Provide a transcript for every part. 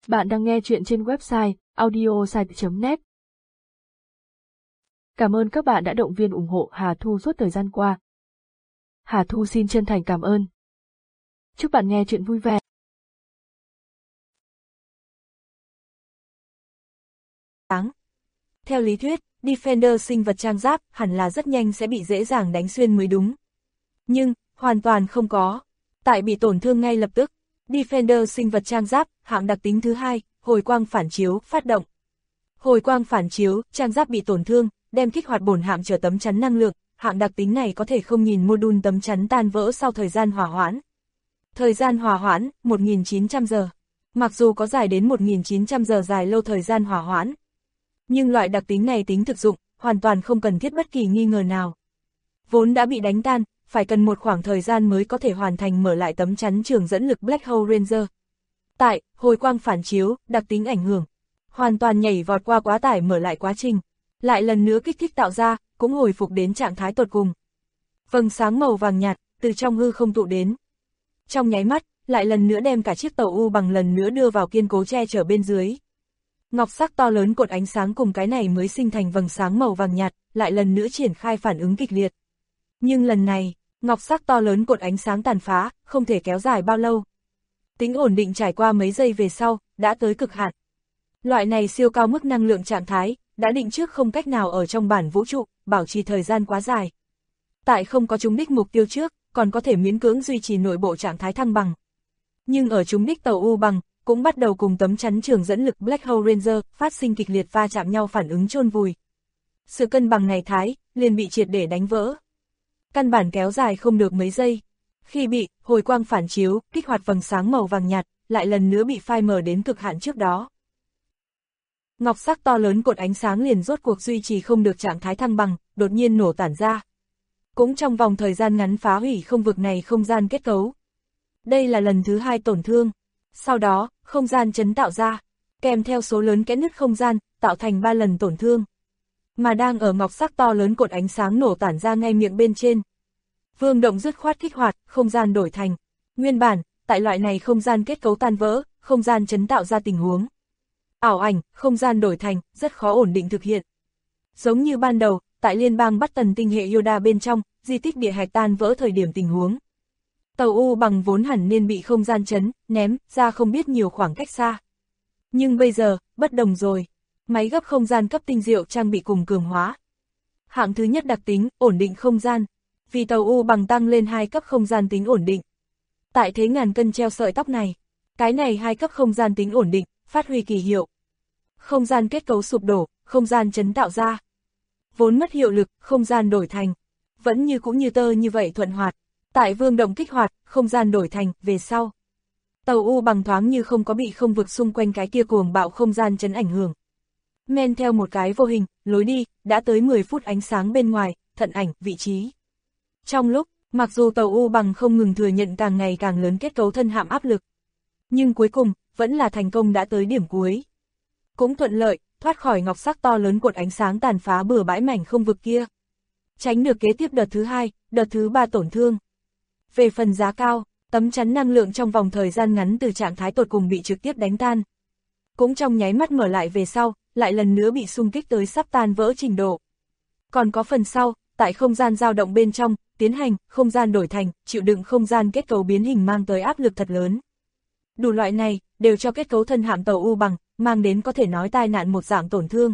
Bạn đang nghe chuyện trên website audiosite.net. Cảm ơn các bạn đã động viên ủng hộ Hà Thu suốt thời gian qua. Hà Thu xin chân thành cảm ơn. Chúc bạn nghe chuyện vui vẻ. Theo lý thuyết, Defender sinh vật trang giáp hẳn là rất nhanh sẽ bị dễ dàng đánh xuyên mới đúng. Nhưng, hoàn toàn không có. Tại bị tổn thương ngay lập tức, Defender sinh vật trang giáp, hạng đặc tính thứ hai, hồi quang phản chiếu, phát động. Hồi quang phản chiếu, trang giáp bị tổn thương, đem kích hoạt bổn hạm trở tấm chắn năng lượng, hạng đặc tính này có thể không nhìn module tấm chắn tan vỡ sau thời gian hòa hoãn. Thời gian hòa hoãn, 1.900 giờ. Mặc dù có dài đến 1.900 giờ dài lâu thời gian hòa hoãn, nhưng loại đặc tính này tính thực dụng, hoàn toàn không cần thiết bất kỳ nghi ngờ nào. Vốn đã bị đánh tan, phải cần một khoảng thời gian mới có thể hoàn thành mở lại tấm chắn trường dẫn lực Black Hole Ranger. Tại, hồi quang phản chiếu, đặc tính ảnh hưởng, hoàn toàn nhảy vọt qua quá tải mở lại quá trình, lại lần nữa kích thích tạo ra, cũng hồi phục đến trạng thái tột cùng. Vầng sáng màu vàng nhạt, từ trong hư không tụ đến. Trong nháy mắt, lại lần nữa đem cả chiếc tàu U bằng lần nữa đưa vào kiên cố che chở bên dưới. Ngọc sắc to lớn cột ánh sáng cùng cái này mới sinh thành vầng sáng màu vàng nhạt, lại lần nữa triển khai phản ứng kịch liệt. Nhưng lần này, ngọc sắc to lớn cột ánh sáng tàn phá, không thể kéo dài bao lâu. Tính ổn định trải qua mấy giây về sau, đã tới cực hạn. Loại này siêu cao mức năng lượng trạng thái, đã định trước không cách nào ở trong bản vũ trụ, bảo trì thời gian quá dài. Tại không có trúng đích mục tiêu trước, còn có thể miễn cưỡng duy trì nội bộ trạng thái thăng bằng. Nhưng ở trúng đích tàu U bằng, cũng bắt đầu cùng tấm chắn trường dẫn lực Black Hole Ranger phát sinh kịch liệt va chạm nhau phản ứng chôn vùi. Sự cân bằng này liền bị triệt để đánh vỡ. Căn bản kéo dài không được mấy giây. Khi bị hồi quang phản chiếu, kích hoạt vầng sáng màu vàng nhạt, lại lần nữa bị phai mờ đến cực hạn trước đó. Ngọc sắc to lớn cột ánh sáng liền rốt cuộc duy trì không được trạng thái thăng bằng, đột nhiên nổ tản ra. Cũng trong vòng thời gian ngắn phá hủy không vực này không gian kết cấu. Đây là lần thứ hai tổn thương. Sau đó, không gian chấn tạo ra, kèm theo số lớn kẽ nứt không gian, tạo thành 3 lần tổn thương. Mà đang ở ngọc sắc to lớn cột ánh sáng nổ tản ra ngay miệng bên trên. Vương Động dứt khoát kích hoạt, không gian đổi thành. Nguyên bản, tại loại này không gian kết cấu tan vỡ, không gian chấn tạo ra tình huống. Ảo ảnh, không gian đổi thành, rất khó ổn định thực hiện. Giống như ban đầu, tại liên bang Bắc Tần tinh hệ Yoda bên trong, di tích địa hạch tan vỡ thời điểm tình huống. Tàu U bằng vốn hẳn nên bị không gian chấn, ném ra không biết nhiều khoảng cách xa. Nhưng bây giờ, bất đồng rồi. Máy gấp không gian cấp tinh diệu trang bị cùng cường hóa. Hạng thứ nhất đặc tính, ổn định không gian. Vì tàu U bằng tăng lên 2 cấp không gian tính ổn định. Tại thế ngàn cân treo sợi tóc này, cái này 2 cấp không gian tính ổn định, phát huy kỳ hiệu. Không gian kết cấu sụp đổ, không gian chấn tạo ra. Vốn mất hiệu lực, không gian đổi thành. Vẫn như cũng như tơ như vậy thuận hoạt. Tại Vương Động kích hoạt, không gian đổi thành, về sau. Tàu U bằng thoáng như không có bị không vực xung quanh cái kia cuồng bạo không gian chấn ảnh hưởng. Men theo một cái vô hình, lối đi, đã tới 10 phút ánh sáng bên ngoài, thận ảnh, vị trí. Trong lúc, mặc dù tàu U bằng không ngừng thừa nhận càng ngày càng lớn kết cấu thân hạm áp lực. Nhưng cuối cùng, vẫn là thành công đã tới điểm cuối. Cũng thuận lợi, thoát khỏi ngọc sắc to lớn cột ánh sáng tàn phá bừa bãi mảnh không vực kia. Tránh được kế tiếp đợt thứ 2, đợt thứ 3 tổn thương. Về phần giá cao, tấm chắn năng lượng trong vòng thời gian ngắn từ trạng thái tột cùng bị trực tiếp đánh tan. Cũng trong nháy mắt mở lại về sau, lại lần nữa bị xung kích tới sắp tan vỡ trình độ. Còn có phần sau, tại không gian dao động bên trong, tiến hành, không gian đổi thành, chịu đựng không gian kết cấu biến hình mang tới áp lực thật lớn. Đủ loại này, đều cho kết cấu thân hạm tàu U bằng, mang đến có thể nói tai nạn một dạng tổn thương.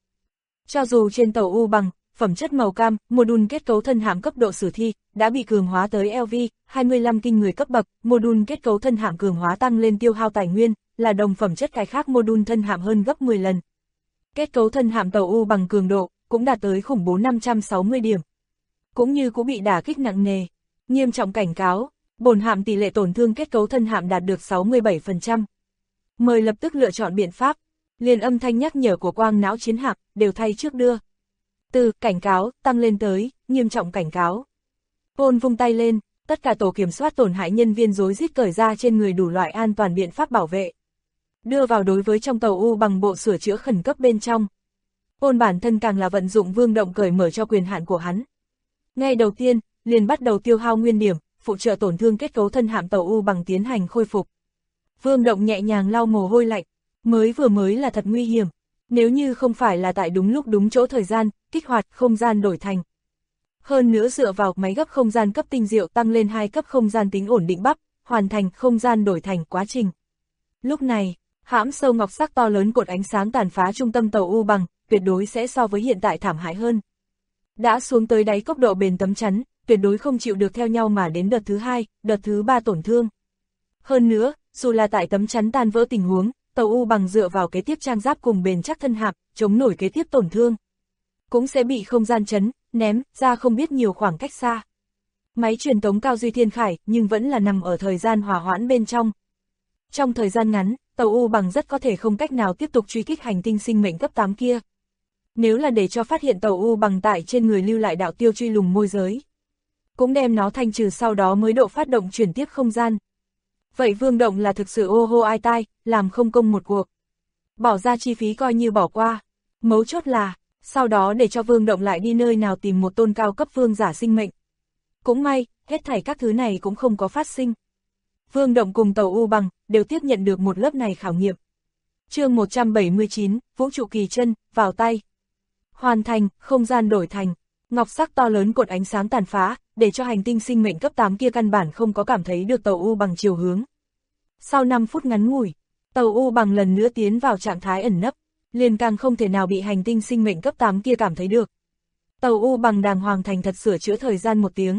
Cho dù trên tàu U bằng, phẩm chất màu cam, module kết cấu thân hạm cấp độ sử thi, đã bị cường hóa tới LV-25 kinh người cấp bậc, module kết cấu thân hạm cường hóa tăng lên tiêu hao tài nguyên, là đồng phẩm chất cái khác module thân hạm hơn gấp 10 lần. Kết cấu thân hạm tàu U bằng cường độ, cũng đạt tới khủng bố 560 điểm. Cũng như cũng bị đả kích nặng nề, nghiêm trọng cảnh cáo, bổn hạm tỷ lệ tổn thương kết cấu thân hạm đạt được 67%. Mời lập tức lựa chọn biện pháp, liền âm thanh nhắc nhở của quang não chiến hạm, đều thay trước đưa. Từ cảnh cáo, tăng lên tới, nghiêm trọng cảnh cáo. Paul vung tay lên, tất cả tổ kiểm soát tổn hại nhân viên rối rít cởi ra trên người đủ loại an toàn biện pháp bảo vệ. Đưa vào đối với trong tàu U bằng bộ sửa chữa khẩn cấp bên trong. Paul bản thân càng là vận dụng Vương Động cởi mở cho quyền hạn của hắn. Ngay đầu tiên, liền bắt đầu tiêu hao nguyên điểm, phụ trợ tổn thương kết cấu thân hạm tàu U bằng tiến hành khôi phục. Vương Động nhẹ nhàng lau mồ hôi lạnh, mới là thật nguy hiểm. Nếu như không phải là tại đúng lúc đúng chỗ thời gian, kích hoạt không gian đổi thành. Hơn nữa dựa vào máy gấp không gian cấp tinh diệu tăng lên 2 cấp không gian tính ổn định bắp, hoàn thành không gian đổi thành quá trình. Lúc này, hãm sâu ngọc sắc to lớn cột ánh sáng tàn phá trung tâm tàu U bằng, tuyệt đối sẽ so với hiện tại thảm hại hơn. Đã xuống tới đáy cốc độ bền tấm chắn, tuyệt đối không chịu được theo nhau mà đến đợt thứ 2, đợt thứ 3 tổn thương. Hơn nữa, dù là tại tấm chắn tan vỡ tình huống, tàu U bằng dựa vào kế tiếp trang giáp cùng bền chắc thân hạp, chống nổi kế tiếp tổn thương. Cũng sẽ bị không gian chấn, ném ra không biết nhiều khoảng cách xa. Máy truyền tống cao duy thiên khải nhưng vẫn là nằm ở thời gian hòa hoãn bên trong. Trong thời gian ngắn, tàu U bằng rất có thể không cách nào tiếp tục truy kích hành tinh sinh mệnh cấp 8 kia. Nếu là để cho phát hiện tàu U bằng tại trên người lưu lại đạo tiêu truy lùng môi giới, cũng đem nó thanh trừ sau đó mới độ phát động chuyển tiếp không gian. Vậy Vương Động là thực sự ô hô ai tai, làm không công một cuộc. Bỏ ra chi phí coi như bỏ qua. Mấu chốt là, sau đó để cho Vương Động lại đi nơi nào tìm một tôn cao cấp vương giả sinh mệnh. Cũng may, hết thảy các thứ này cũng không có phát sinh. Vương Động cùng tàu U bằng, đều tiếp nhận được một lớp này khảo nghiệm. Chương 179, Vũ trụ kỳ chân, vào tay. Hoàn thành, không gian đổi thành. Ngọc sắc to lớn cột ánh sáng tàn phá, để cho hành tinh sinh mệnh cấp 8 kia căn bản không có cảm thấy được tàu U bằng chiều hướng. Sau 5 phút ngắn ngủi, tàu U bằng lần nữa tiến vào trạng thái ẩn nấp, liền càng không thể nào bị hành tinh sinh mệnh cấp 8 kia cảm thấy được. Tàu U bằng đàng hoàng thành thật sửa chữa thời gian 1 tiếng.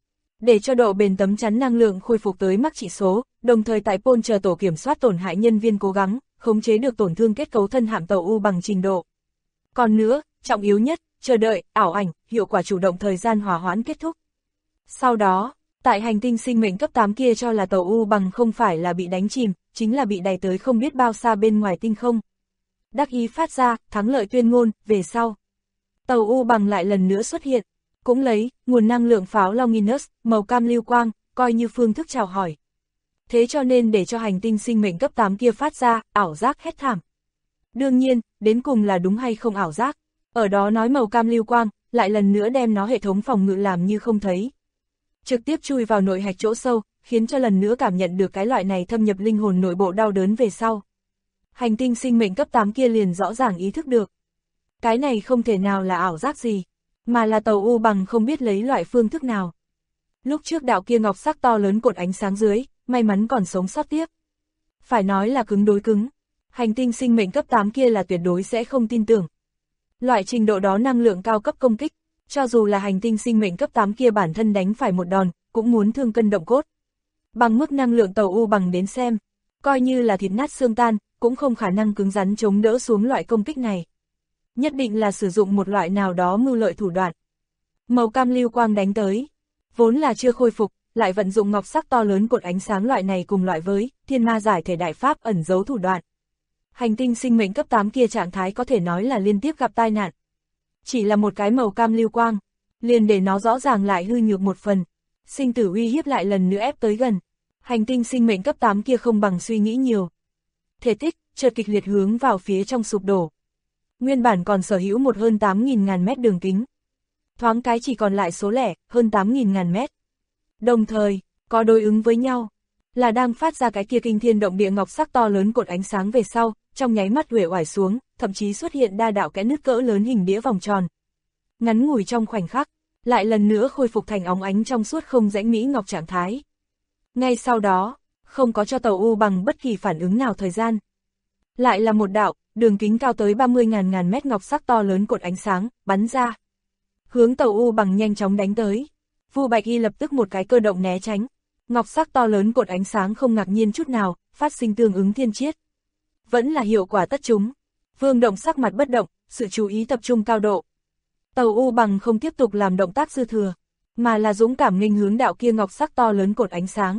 Để cho độ bền tấm chắn năng lượng khôi phục tới mắc chỉ số, đồng thời tại Pol chờ tổ kiểm soát tổn hại nhân viên cố gắng, khống chế được tổn thương kết cấu thân hạm tàu U bằng trình độ. Còn nữa, trọng yếu nhất, chờ đợi, ảo ảnh, hiệu quả chủ động thời gian hòa hoãn kết thúc. Sau đó, tại hành tinh sinh mệnh cấp 8 kia cho là tàu U bằng không phải là bị đánh chìm, chính là bị đẩy tới không biết bao xa bên ngoài tinh không. Đắc ý phát ra, thắng lợi tuyên ngôn, về sau. Tàu U bằng lại lần nữa xuất hiện, cũng lấy, nguồn năng lượng pháo Longinus, màu cam lưu quang, coi như phương thức chào hỏi. Thế cho nên để cho hành tinh sinh mệnh cấp 8 kia phát ra, ảo giác hét thảm. Đương nhiên, đến cùng là đúng hay không ảo giác, ở đó nói màu cam lưu quang, lại lần nữa đem nó hệ thống phòng ngự làm như không thấy. Trực tiếp chui vào nội hạch chỗ sâu, khiến cho lần nữa cảm nhận được cái loại này thâm nhập linh hồn nội bộ đau đớn về sau. Hành tinh sinh mệnh cấp 8 kia liền rõ ràng ý thức được. Cái này không thể nào là ảo giác gì, mà là tàu U bằng không biết lấy loại phương thức nào. Lúc trước đạo kia ngọc sắc to lớn cột ánh sáng dưới, may mắn còn sống sót tiếp. Phải nói là cứng đối cứng, hành tinh sinh mệnh cấp 8 kia là tuyệt đối sẽ không tin tưởng. Loại trình độ đó năng lượng cao cấp công kích, cho dù là hành tinh sinh mệnh cấp 8 kia bản thân đánh phải một đòn, cũng muốn thương cân động cốt. Bằng mức năng lượng tàu U bằng đến xem, coi như là thịt nát xương tan, cũng không khả năng cứng rắn chống đỡ xuống loại công kích này. Nhất định là sử dụng một loại nào đó mưu lợi thủ đoạn. Màu cam lưu quang đánh tới, vốn là chưa khôi phục, lại vận dụng ngọc sắc to lớn cột ánh sáng loại này cùng loại với thiên ma giải thể đại pháp ẩn giấu thủ đoạn. Hành tinh sinh mệnh cấp 8 kia trạng thái có thể nói là liên tiếp gặp tai nạn. Chỉ là một cái màu cam lưu quang, liền để nó rõ ràng lại hư nhược một phần. Sinh tử uy hiếp lại lần nữa ép tới gần. Hành tinh sinh mệnh cấp 8 kia không bằng suy nghĩ nhiều. Thể tích, chợt kịch liệt hướng vào phía trong sụp đổ. Nguyên bản còn sở hữu một hơn 8.000 ngàn mét đường kính. Thoáng cái chỉ còn lại số lẻ, hơn 8.000 ngàn mét. Đồng thời, có đối ứng với nhau, là đang phát ra cái kia kinh thiên động địa ngọc sắc to lớn cột ánh sáng về sau, trong nháy mắt uể oải xuống, thậm chí xuất hiện đa đạo kẽ nứt cỡ lớn hình đĩa vòng tròn. Ngắn ngủi trong khoảnh khắc, lại lần nữa khôi phục thành óng ánh trong suốt không rãnh mỹ ngọc trạng thái. Ngay sau đó, không có cho tàu U bằng bất kỳ phản ứng nào thời gian. Lại là một đạo, đường kính cao tới 30.000 ngàn mét ngọc sắc to lớn cột ánh sáng, bắn ra. Hướng tàu U bằng nhanh chóng đánh tới. Vu Bạch Y lập tức một cái cơ động né tránh. Ngọc sắc to lớn cột ánh sáng không ngạc nhiên chút nào, phát sinh tương ứng thiên chiết. Vẫn là hiệu quả tất chúng. Vương Động sắc mặt bất động, sự chú ý tập trung cao độ. Tàu U bằng không tiếp tục làm động tác dư thừa, mà là dũng cảm nghênh hướng đạo kia ngọc sắc to lớn cột ánh sáng.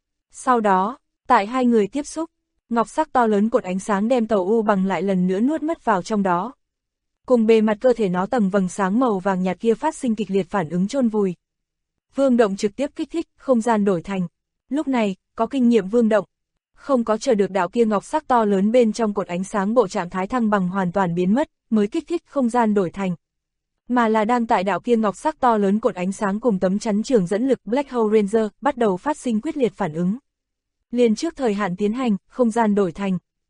Sau đó, tại hai người tiếp xúc, ngọc sắc to lớn cột ánh sáng đem tàu U bằng lại lần nữa nuốt mất vào trong đó. Cùng bề mặt cơ thể nó tầng vầng sáng màu vàng nhạt kia phát sinh kịch liệt phản ứng chôn vùi. Vương Động trực tiếp kích thích, không gian đổi thành. Lúc này, có kinh nghiệm Vương Động, không có chờ được đạo kia ngọc sắc to lớn bên trong cột ánh sáng bộ trạng thái thăng bằng hoàn toàn biến mất, mới kích thích không gian đổi thành. Mà là đang tại đạo kia ngọc sắc to lớn cột ánh sáng cùng tấm chắn trường dẫn lực Black Hole Ranger bắt đầu phát sinh quyết liệt phản ứng. Liền trước thời hạn tiến hành, không gian đổi thành.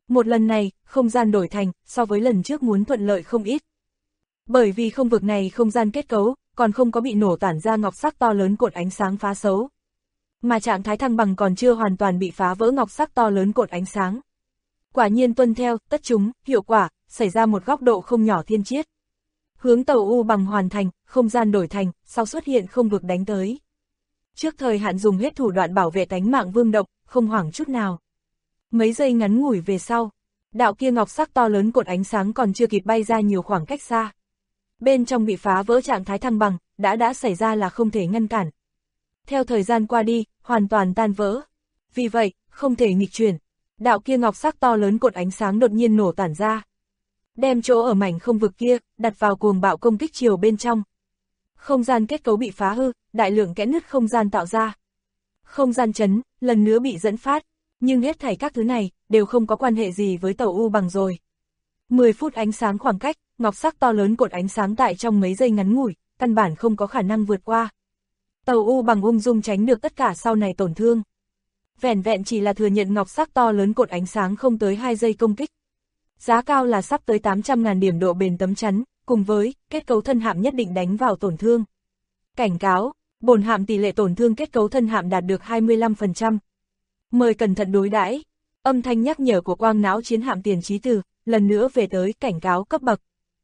Một lần này, không gian đổi thành, so với lần trước muốn thuận lợi không ít. Bởi vì không vực này không gian kết cấu, còn không có bị nổ tản ra ngọc sắc to lớn cột ánh sáng phá xấu. Mà trạng thái thăng bằng còn chưa hoàn toàn bị phá vỡ ngọc sắc to lớn cột ánh sáng. Quả nhiên tuân theo, tất chúng, hiệu quả, xảy ra một góc độ không nhỏ thiên chiết. Hướng tàu U bằng hoàn thành, không gian đổi thành, sau xuất hiện không vực đánh tới. Trước thời hạn dùng hết thủ đoạn bảo vệ tánh mạng Vương Động, không hoảng chút nào. Mấy giây ngắn ngủi về sau, đạo kia ngọc sắc to lớn cột ánh sáng còn chưa kịp bay ra nhiều khoảng cách xa. Bên trong bị phá vỡ trạng thái thăng bằng, đã xảy ra là không thể ngăn cản. Theo thời gian qua đi, hoàn toàn tan vỡ. Vì vậy, không thể nghịch chuyển. Đạo kia ngọc sắc to lớn cột ánh sáng đột nhiên nổ tản ra. Đem chỗ ở mảnh không vực kia, đặt vào cuồng bạo công kích chiều bên trong. Không gian kết cấu bị phá hư, đại lượng kẽ nứt không gian tạo ra. Không gian chấn, lần nữa bị dẫn phát. Nhưng hết thảy các thứ này, đều không có quan hệ gì với tàu U bằng rồi. 10 phút ánh sáng khoảng cách, ngọc sắc to lớn cột ánh sáng tại trong mấy giây ngắn ngủi, căn bản không có khả năng vượt qua. Tàu U bằng ung dung tránh được tất cả sau này tổn thương. Vẻn vẹn chỉ là thừa nhận ngọc sắc to lớn cột ánh sáng không tới 2 giây công kích. Giá cao là sắp tới 800.000 điểm độ bền tấm chắn, cùng với kết cấu thân hạm nhất định đánh vào tổn thương. Cảnh cáo, bổn hạm tỷ lệ tổn thương kết cấu thân hạm đạt được 25%. Mời cẩn thận đối đãi. Âm thanh nhắc nhở của quang não chiến hạm tiền trí từ, lần nữa về tới cảnh cáo cấp bậc.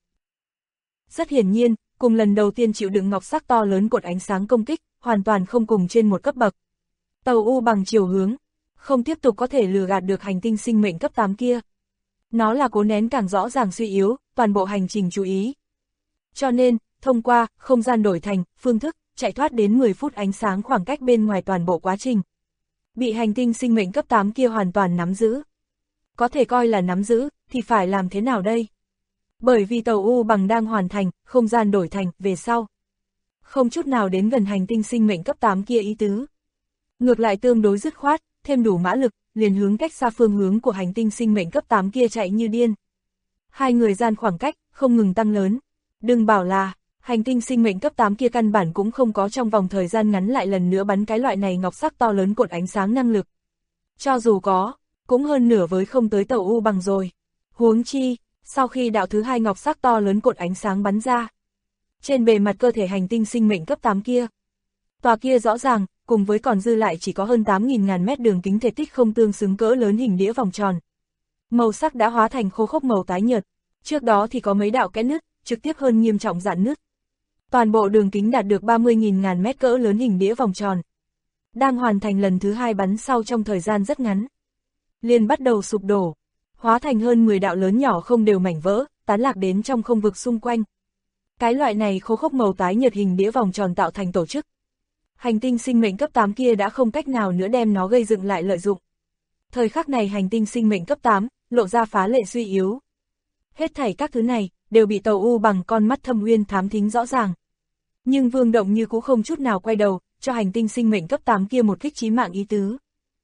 Rất hiển nhiên, cùng lần đầu tiên chịu đựng ngọc sắc to lớn cột ánh sáng công kích, hoàn toàn không cùng trên một cấp bậc. Tàu U bằng chiều hướng, không tiếp tục có thể lừa gạt được hành tinh sinh mệnh cấp 8 kia. Nó là cố nén càng rõ ràng suy yếu, toàn bộ hành trình chú ý. Cho nên, thông qua không gian đổi thành phương thức, chạy thoát đến 10 phút ánh sáng khoảng cách bên ngoài toàn bộ quá trình. Bị hành tinh sinh mệnh cấp 8 kia hoàn toàn nắm giữ. Có thể coi là nắm giữ, thì phải làm thế nào đây? Bởi vì tàu U bằng đang hoàn thành, không gian đổi thành, về sau. Không chút nào đến gần hành tinh sinh mệnh cấp 8 kia ý tứ. Ngược lại tương đối dứt khoát, thêm đủ mã lực, liền hướng cách xa phương hướng của hành tinh sinh mệnh cấp 8 kia chạy như điên. Hai người gian khoảng cách, không ngừng tăng lớn. Đừng bảo là, hành tinh sinh mệnh cấp 8 kia căn bản cũng không có trong vòng thời gian ngắn lại lần nữa bắn cái loại này ngọc sắc to lớn cột ánh sáng năng lực. Cho dù có, cũng hơn nửa với không tới tàu U bằng rồi. Huống chi, sau khi đạo thứ hai ngọc sắc to lớn cột ánh sáng bắn ra, trên bề mặt cơ thể hành tinh sinh mệnh cấp 8 kia, tòa kia rõ ràng, cùng với còn dư lại chỉ có hơn 8.000 mét đường kính thể tích không tương xứng cỡ lớn hình đĩa vòng tròn. Màu sắc đã hóa thành khô khốc màu tái nhợt, trước đó thì có mấy đạo kẽ nứt, trực tiếp hơn nghiêm trọng rạn nứt. Toàn bộ đường kính đạt được 30.000 mét cỡ lớn hình đĩa vòng tròn. Đang hoàn thành lần thứ hai bắn sau trong thời gian rất ngắn. Liền bắt đầu sụp đổ, hóa thành hơn 10 đạo lớn nhỏ không đều mảnh vỡ, tán lạc đến trong không vực xung quanh. Cái loại này khô khốc màu tái nhợt hình đĩa vòng tròn tạo thành tổ chức. Hành tinh sinh mệnh cấp 8 kia đã không cách nào nữa đem nó gây dựng lại lợi dụng. Thời khắc này hành tinh sinh mệnh cấp 8, lộ ra phá lệ suy yếu. Hết thảy các thứ này, đều bị tàu U bằng con mắt thâm uyên thám thính rõ ràng. Nhưng Vương Động như cũng không chút nào quay đầu, cho hành tinh sinh mệnh cấp 8 kia một kích chí mạng ý tứ.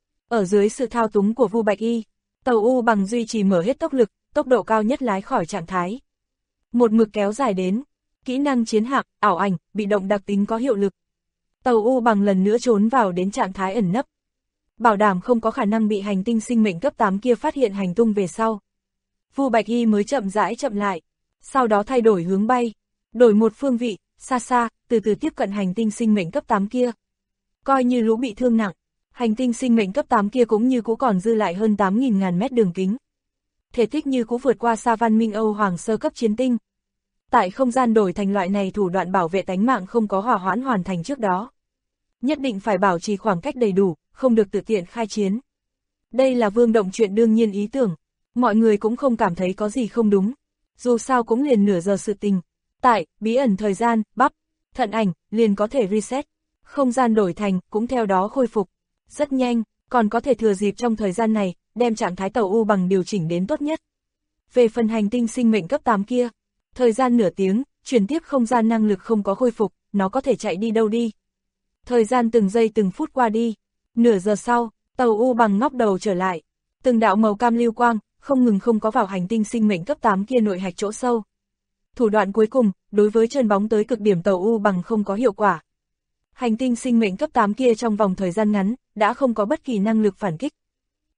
Ở dưới sự thao túng của Vu Bạch Y, tàu U bằng duy trì mở hết tốc lực, tốc độ cao nhất lái khỏi trạng thái. Một mực kéo dài đến, kỹ năng chiến hạm, ảo ảnh, bị động đặc tính có hiệu lực. Tàu U bằng lần nữa trốn vào đến trạng thái ẩn nấp. Bảo đảm không có khả năng bị hành tinh sinh mệnh cấp 8 kia phát hiện hành tung về sau. Vu Bạch Y mới chậm rãi chậm lại, sau đó thay đổi hướng bay, đổi một phương vị, xa xa, từ từ tiếp cận hành tinh sinh mệnh cấp 8 kia. Coi như lũ bị thương nặng, hành tinh sinh mệnh cấp 8 kia cũng như cũ còn dư lại hơn 8.000 mét đường kính. Thể tích như cũ vượt qua xa văn minh Âu Hoàng sơ cấp chiến tinh. Tại không gian đổi thành loại này thủ đoạn bảo vệ tánh mạng không có hòa hoãn hoàn thành trước đó. Nhất định phải bảo trì khoảng cách đầy đủ, không được tự tiện khai chiến. Đây là Vương Động chuyện đương nhiên ý tưởng, mọi người cũng không cảm thấy có gì không đúng. Dù sao cũng liền nửa giờ sự tình. Tại, bí ẩn thời gian, bắp, thận ảnh, liền có thể reset. Không gian đổi thành, cũng theo đó khôi phục. Rất nhanh, còn có thể thừa dịp trong thời gian này, đem trạng thái tàu U bằng điều chỉnh đến tốt nhất. Về phần hành tinh sinh mệnh cấp 8 kia, thời gian nửa tiếng, chuyển tiếp không gian năng lực không có khôi phục, nó có thể chạy đi đâu đi. Thời gian từng giây từng phút qua đi, nửa giờ sau, tàu U bằng ngóc đầu trở lại. Từng đạo màu cam lưu quang, không ngừng không có vào hành tinh sinh mệnh cấp 8 kia nội hạch chỗ sâu. Thủ đoạn cuối cùng, đối với chân bóng tới cực điểm tàu U bằng không có hiệu quả. Hành tinh sinh mệnh cấp 8 kia trong vòng thời gian ngắn, đã không có bất kỳ năng lực phản kích.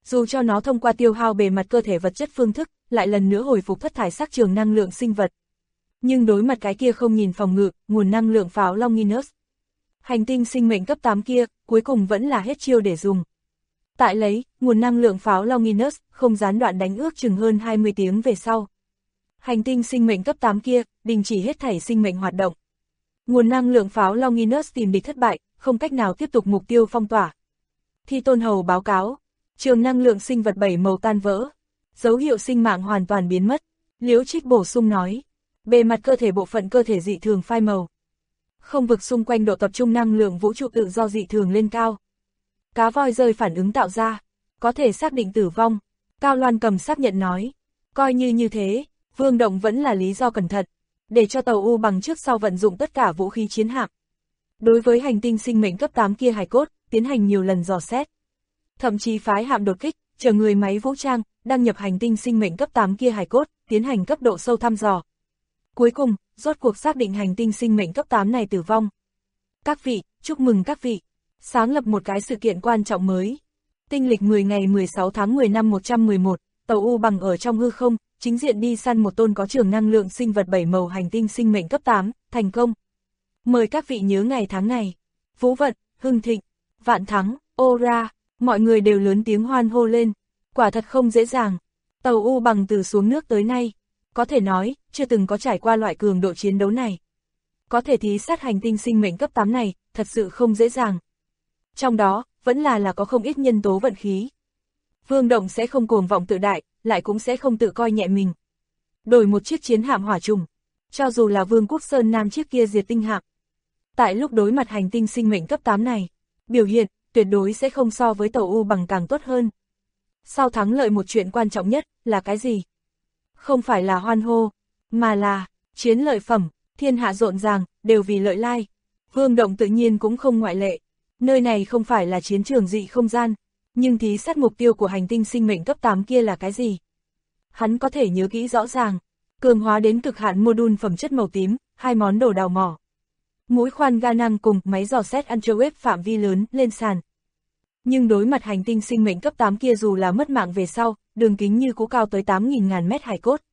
Dù cho nó thông qua tiêu hao bề mặt cơ thể vật chất phương thức, lại lần nữa hồi phục thất thải sắc trường năng lượng sinh vật. Nhưng đối mặt cái kia không nhìn phòng ngự, nguồn năng lượng pháo Longinus. Hành tinh sinh mệnh cấp 8 kia, cuối cùng vẫn là hết chiêu để dùng. Tại lấy, nguồn năng lượng pháo Longinus, không gián đoạn đánh ước chừng hơn 20 tiếng về sau. Hành tinh sinh mệnh cấp 8 kia, đình chỉ hết thảy sinh mệnh hoạt động. Nguồn năng lượng pháo Longinus tìm địch thất bại, không cách nào tiếp tục mục tiêu phong tỏa. Thi Tôn Hầu báo cáo, trường năng lượng sinh vật 7 màu tan vỡ, dấu hiệu sinh mạng hoàn toàn biến mất. Liễu Trích bổ sung nói, bề mặt cơ thể bộ phận cơ thể dị thường phai màu. Không vực xung quanh độ tập trung năng lượng vũ trụ tự do dị thường lên cao. Cá voi rơi phản ứng tạo ra, có thể xác định tử vong. Cao Loan Cầm xác nhận nói, coi như thế, Vương Động vẫn là lý do cẩn thận, để cho tàu U bằng trước sau vận dụng tất cả vũ khí chiến hạm. Đối với hành tinh sinh mệnh cấp 8 kia hài cốt, tiến hành nhiều lần dò xét. Thậm chí phái hạm đột kích, chở người máy vũ trang, đăng nhập hành tinh sinh mệnh cấp 8 kia hài cốt, tiến hành cấp độ sâu thăm dò. Cuối cùng, rốt cuộc xác định hành tinh sinh mệnh cấp 8 này tử vong. Các vị, chúc mừng các vị, sáng lập một cái sự kiện quan trọng mới. Tinh lịch 10 ngày 16 tháng 10 năm 111, tàu U bằng ở trong hư không, chính diện đi săn một tôn có trường năng lượng sinh vật 7 màu hành tinh sinh mệnh cấp 8, thành công. Mời các vị nhớ ngày tháng ngày. Phú Vận, Hưng Thịnh, Vạn Thắng, Ô Ra, mọi người đều lớn tiếng hoan hô lên. Quả thật không dễ dàng. Tàu U bằng từ xuống nước tới nay, có thể nói, chưa từng có trải qua loại cường độ chiến đấu này. Có thể thí sát hành tinh sinh mệnh cấp 8 này, thật sự không dễ dàng. Trong đó, vẫn là có không ít nhân tố vận khí. Vương Động sẽ không cuồng vọng tự đại, lại cũng sẽ không tự coi nhẹ mình. Đổi một chiếc chiến hạm hỏa trùng, cho dù là Vương quốc Sơn Nam chiếc kia diệt tinh hạm. Tại lúc đối mặt hành tinh sinh mệnh cấp 8 này, biểu hiện, tuyệt đối sẽ không so với tàu U bằng càng tốt hơn. Sau thắng lợi một chuyện quan trọng nhất, là cái gì? Không phải là hoan hô, mà là chiến lợi phẩm, thiên hạ rộn ràng, đều vì lợi lai. Vương Động tự nhiên cũng không ngoại lệ. Nơi này không phải là chiến trường dị không gian, nhưng thí sát mục tiêu của hành tinh sinh mệnh cấp 8 kia là cái gì? Hắn có thể nhớ kỹ rõ ràng, cường hóa đến cực hạn module phẩm chất màu tím, 2 món đồ đào mỏ. Mũi khoan ga năng cùng máy dò xét ultrawave phạm vi lớn lên sàn. Nhưng đối mặt hành tinh sinh mệnh cấp 8 kia dù là mất mạng về sau, đường kính như cũ cao tới 8.000 mét hải cốt.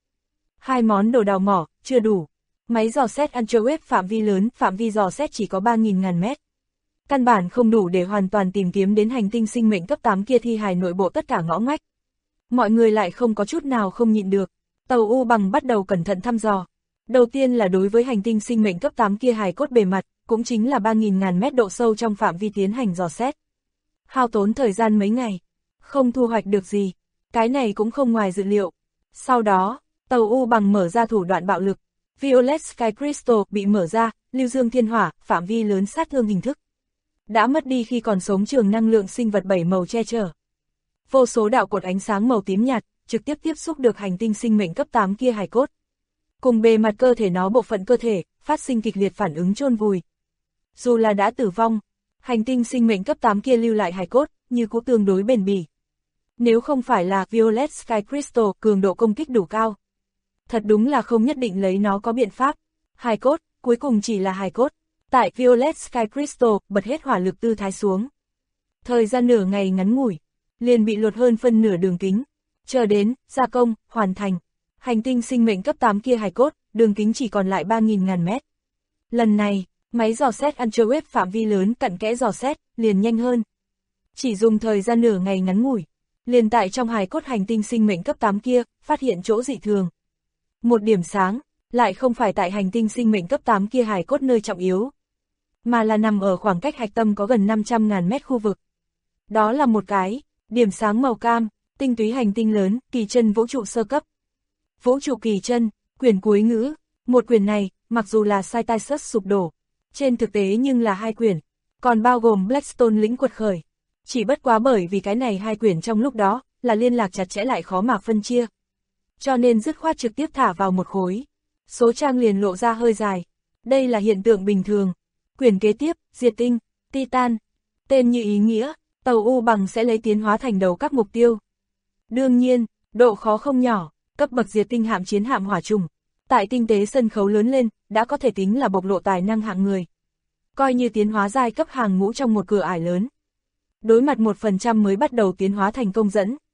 2 món đồ đào mỏ, chưa đủ. Máy dò xét ultrawave phạm vi lớn, phạm vi dò xét chỉ có 3.000 mét. Căn bản không đủ để hoàn toàn tìm kiếm đến hành tinh sinh mệnh cấp 8 kia thi hài nội bộ tất cả ngõ ngách. Mọi người lại không có chút nào không nhịn được. Tàu U bằng bắt đầu cẩn thận thăm dò. Đầu tiên là đối với hành tinh sinh mệnh cấp 8 kia hài cốt bề mặt, cũng chính là 3.000 mét độ sâu trong phạm vi tiến hành dò xét. Hao tốn thời gian mấy ngày, không thu hoạch được gì, cái này cũng không ngoài dự liệu. Sau đó, tàu U bằng mở ra thủ đoạn bạo lực, Violet Sky Crystal bị mở ra, lưu dương thiên hỏa, phạm vi lớn sát thương hình thức. Đã mất đi khi còn sống trường năng lượng sinh vật 7 màu che chở. Vô số đạo cột ánh sáng màu tím nhạt, trực tiếp tiếp xúc được hành tinh sinh mệnh cấp 8 kia hài cốt. Cùng bề mặt cơ thể nó bộ phận cơ thể, phát sinh kịch liệt phản ứng chôn vùi. Dù là đã tử vong, hành tinh sinh mệnh cấp 8 kia lưu lại hài cốt, như cũng tương đối bền bỉ. Nếu không phải là Violet Sky Crystal cường độ công kích đủ cao, thật đúng là không nhất định lấy nó có biện pháp. Hài cốt, cuối cùng chỉ là hài cốt. Tại Violet Sky Crystal bật hết hỏa lực tư thái xuống. Thời gian nửa ngày ngắn ngủi, liền bị lột hơn phân nửa đường kính. Chờ đến, gia công, hoàn thành. Hành tinh sinh mệnh cấp 8 kia hài cốt, đường kính chỉ còn lại 3.000 mét. Lần này, máy dò xét ultrawave phạm vi lớn cặn kẽ dò xét, liền nhanh hơn. Chỉ dùng thời gian nửa ngày ngắn ngủi, liền tại trong hài cốt hành tinh sinh mệnh cấp 8 kia, phát hiện chỗ dị thường. Một điểm sáng, lại không phải tại hành tinh sinh mệnh cấp 8 kia hài cốt nơi trọng yếu, mà là nằm ở khoảng cách hạch tâm có gần 500.000 mét khu vực. Đó là một cái điểm sáng màu cam, tinh túy hành tinh lớn, kỳ chân vũ trụ sơ cấp. Vũ trụ kỳ chân, quyển cuối ngữ, một quyển này, mặc dù là Cytisus sụp đổ, trên thực tế nhưng là 2 quyển, còn bao gồm Blackstone lĩnh quật khởi. Chỉ bất quá bởi vì cái này 2 quyển trong lúc đó, là liên lạc chặt chẽ lại khó mà phân chia. Cho nên dứt khoát trực tiếp thả vào một khối. Số trang liền lộ ra hơi dài. Đây là hiện tượng bình thường. Quyển kế tiếp, diệt tinh, Titan. Tên như ý nghĩa, tàu U bằng sẽ lấy tiến hóa thành đầu các mục tiêu. Đương nhiên, độ khó không nhỏ, cấp bậc diệt tinh hạm chiến hạm hỏa trùng. Tại tinh tế sân khấu lớn lên, đã có thể tính là bộc lộ tài năng hạng người. Coi như tiến hóa giai cấp hàng ngũ trong một cửa ải lớn. Đối mặt 1% mới bắt đầu tiến hóa thành công dẫn,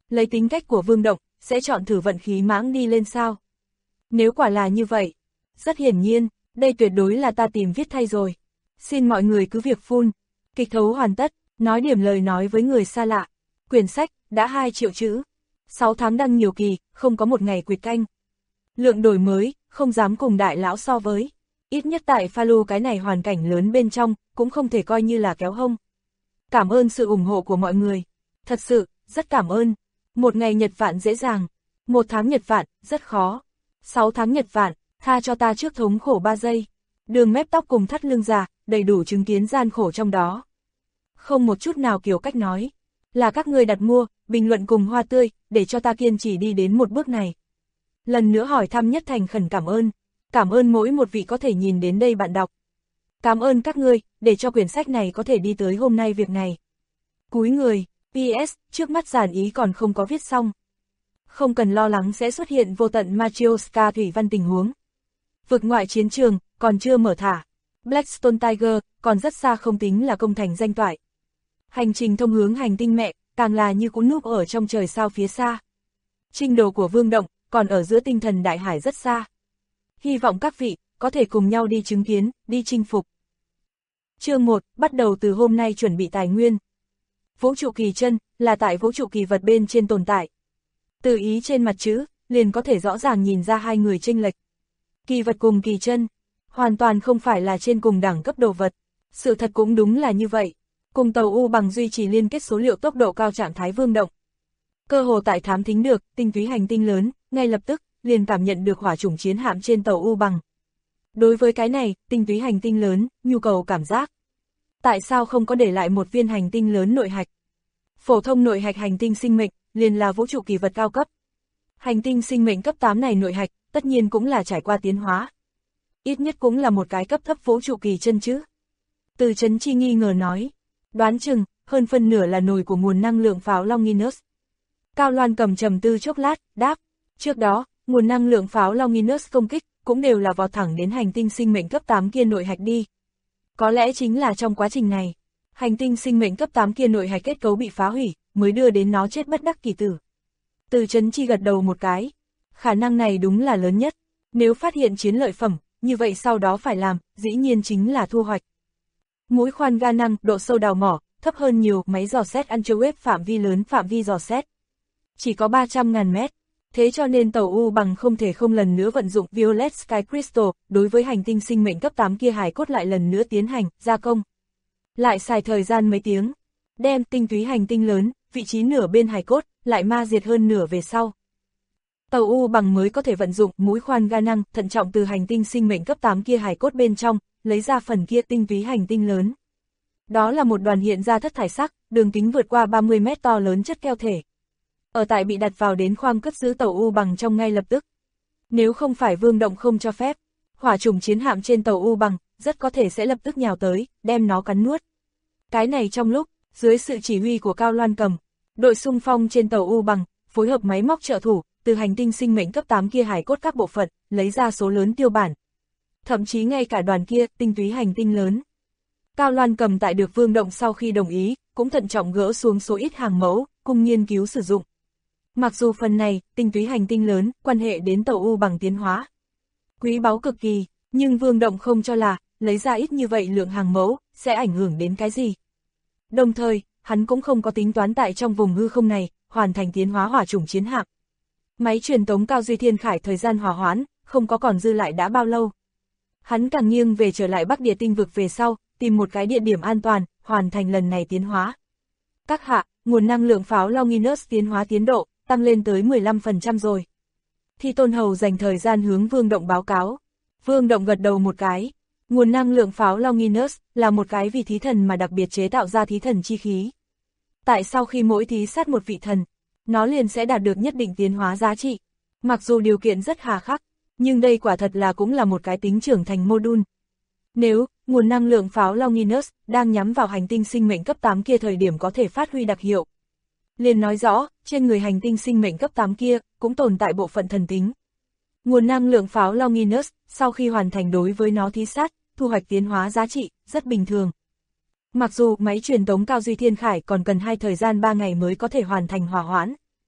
Lấy tính cách của Vương Động, sẽ chọn thử vận khí mãng đi lên sao? Nếu quả là như vậy, rất hiển nhiên, đây tuyệt đối là ta tìm viết thay rồi. Xin mọi người cứ việc phun. Kịch thấu hoàn tất, nói điểm lời nói với người xa lạ. Quyển sách, đã 2 triệu chữ. 6 tháng đăng nhiều kỳ, không có một ngày quỵt canh. Lượng đổi mới, không dám cùng đại lão so với. Ít nhất tại Falu cái này hoàn cảnh lớn bên trong, cũng không thể coi như là kéo hông. Cảm ơn sự ủng hộ của mọi người. Thật sự, rất cảm ơn. 1 ngày Nhật vạn dễ dàng. 1 tháng Nhật vạn, rất khó. 6 tháng Nhật vạn, tha cho ta trước thống khổ 3 giây. Đường mép tóc cùng thắt lưng già, đầy đủ chứng kiến gian khổ trong đó. Không một chút nào kiểu cách nói. Là các người đặt mua, bình luận cùng hoa tươi, để cho ta kiên trì đi đến một bước này. Lần nữa hỏi thăm nhất thành khẩn cảm ơn. Cảm ơn mỗi một vị có thể nhìn đến đây bạn đọc. Cảm ơn các ngươi, để cho quyển sách này có thể đi tới hôm nay việc này. Cúi người, PS, trước mắt giản ý còn không có viết xong. Không cần lo lắng sẽ xuất hiện vô tận Matryoshka thủy văn tình huống. Vực ngoại chiến trường, còn chưa mở thả. Blackstone Tiger, còn rất xa không tính là công thành danh toại. Hành trình thông hướng hành tinh mẹ, càng là như cún núp ở trong trời sao phía xa. Trình độ của Vương Động, còn ở giữa tinh thần đại hải rất xa. Hy vọng các vị, có thể cùng nhau đi chứng kiến, đi chinh phục. Chương 1, bắt đầu từ hôm nay chuẩn bị tài nguyên. Vũ trụ kỳ chân, là tại vũ trụ kỳ vật bên trên tồn tại. Từ ý trên mặt chữ, liền có thể rõ ràng nhìn ra hai người chênh lệch. Kỳ vật cùng kỳ chân, hoàn toàn không phải là trên cùng đẳng cấp đồ vật. Sự thật cũng đúng là như vậy. Cùng tàu U bằng duy trì liên kết số liệu tốc độ cao trạng thái Vương Động. Cơ hồ tại thám thính được, tinh túy hành tinh lớn, ngay lập tức, liền cảm nhận được hỏa chủng chiến hạm trên tàu U bằng. Đối với cái này, tinh túy hành tinh lớn, nhu cầu cảm giác. Tại sao không có để lại một viên hành tinh lớn nội hạch? Phổ thông nội hạch hành tinh sinh mệnh, liền là vũ trụ kỳ vật cao cấp. Hành tinh sinh mệnh cấp 8 này nội hạch, tất nhiên cũng là trải qua tiến hóa. Ít nhất cũng là một cái cấp thấp vũ trụ kỳ chân chứ. Từ Chấn Chi nghi ngờ nói. Đoán chừng, hơn phân nửa là nồi của nguồn năng lượng pháo Longinus. Cao Loan cầm trầm tư chốc lát, đáp. Trước đó, nguồn năng lượng pháo Longinus công kích, cũng đều là vọt thẳng đến hành tinh sinh mệnh cấp 8 kia nội hạch đi. Có lẽ chính là trong quá trình này, hành tinh sinh mệnh cấp 8 kia nội hạch kết cấu bị phá hủy, mới đưa đến nó chết bất đắc kỳ tử. Từ Chấn Chi gật đầu một cái. Khả năng này đúng là lớn nhất. Nếu phát hiện chiến lợi phẩm, như vậy sau đó phải làm, dĩ nhiên chính là thu hoạch. Mũi khoan ga năng, độ sâu đào mỏ, thấp hơn nhiều, máy dò xét ultrawave phạm vi lớn, phạm vi dò xét. Chỉ có 300.000 mét. Thế cho nên tàu U bằng không thể không lần nữa vận dụng Violet Sky Crystal, đối với hành tinh sinh mệnh cấp 8 kia hài cốt lại lần nữa tiến hành, gia công. Lại xài thời gian mấy tiếng, đem tinh túy hành tinh lớn, vị trí nửa bên hài cốt, lại ma diệt hơn nửa về sau. Tàu U bằng mới có thể vận dụng mũi khoan ga năng, thận trọng từ hành tinh sinh mệnh cấp 8 kia hài cốt bên trong, lấy ra phần kia tinh túy hành tinh lớn. Đó là một đoàn hiện ra thất thải sắc, đường kính vượt qua 30 mét to lớn chất keo thể. Ở tại bị đặt vào đến khoang cất giữ tàu U bằng trong ngay lập tức. Nếu không phải Vương Động không cho phép, hỏa chủng chiến hạm trên tàu U bằng, rất có thể sẽ lập tức nhào tới, đem nó cắn nuốt. Cái này trong lúc, dưới sự chỉ huy của Cao Loan cầm, đội xung phong trên tàu U bằng, phối hợp máy móc trợ thủ, từ hành tinh sinh mệnh cấp 8 kia hài cốt các bộ phận, lấy ra số lớn tiêu bản. Thậm chí ngay cả đoàn kia, tinh túy hành tinh lớn. Cao Loan cầm tại được Vương Động sau khi đồng ý, cũng thận trọng gỡ xuống số ít hàng mẫu, cùng nghiên cứu sử dụng. Mặc dù phần này, tinh túy hành tinh lớn, quan hệ đến tàu U bằng tiến hóa. Quý báu cực kỳ, nhưng Vương Động không cho là, lấy ra ít như vậy lượng hàng mẫu, sẽ ảnh hưởng đến cái gì. Đồng thời, hắn cũng không có tính toán tại trong vùng hư không này, hoàn thành tiến hóa hỏa chủng chiến hạm. Máy truyền tống Cao Duy Thiên Khải thời gian hỏa hoãn, không có còn dư lại đã bao lâu. Hắn càng nghiêng về trở lại Bắc Địa tinh vực về sau, tìm một cái địa điểm an toàn, hoàn thành lần này tiến hóa. Các hạ, nguồn năng lượng pháo Longinus tiến hóa tiến độ, tăng lên tới 15% rồi. Thi Tôn Hầu dành thời gian hướng Vương Động báo cáo. Vương Động gật đầu một cái. Nguồn năng lượng pháo Longinus là một cái vì thí thần mà đặc biệt chế tạo ra thí thần chi khí. Tại sau khi mỗi thí sát một vị thần, nó liền sẽ đạt được nhất định tiến hóa giá trị. Mặc dù điều kiện rất hà khắc, nhưng đây quả thật là cũng là một cái tính trưởng thành module. Nếu, nguồn năng lượng pháo Longinus đang nhắm vào hành tinh sinh mệnh cấp 8 kia thời điểm có thể phát huy đặc hiệu. Liền nói rõ, trên người hành tinh sinh mệnh cấp 8 kia, cũng tồn tại bộ phận thần tính. Nguồn năng lượng pháo Longinus, sau khi hoàn thành đối với nó thí sát, thu hoạch tiến hóa giá trị, rất bình thường. Mặc dù máy truyền tống Cao Duy Thiên Khải còn cần thời gian 3 ngày mới có thể hoàn thành hỏa hoãn.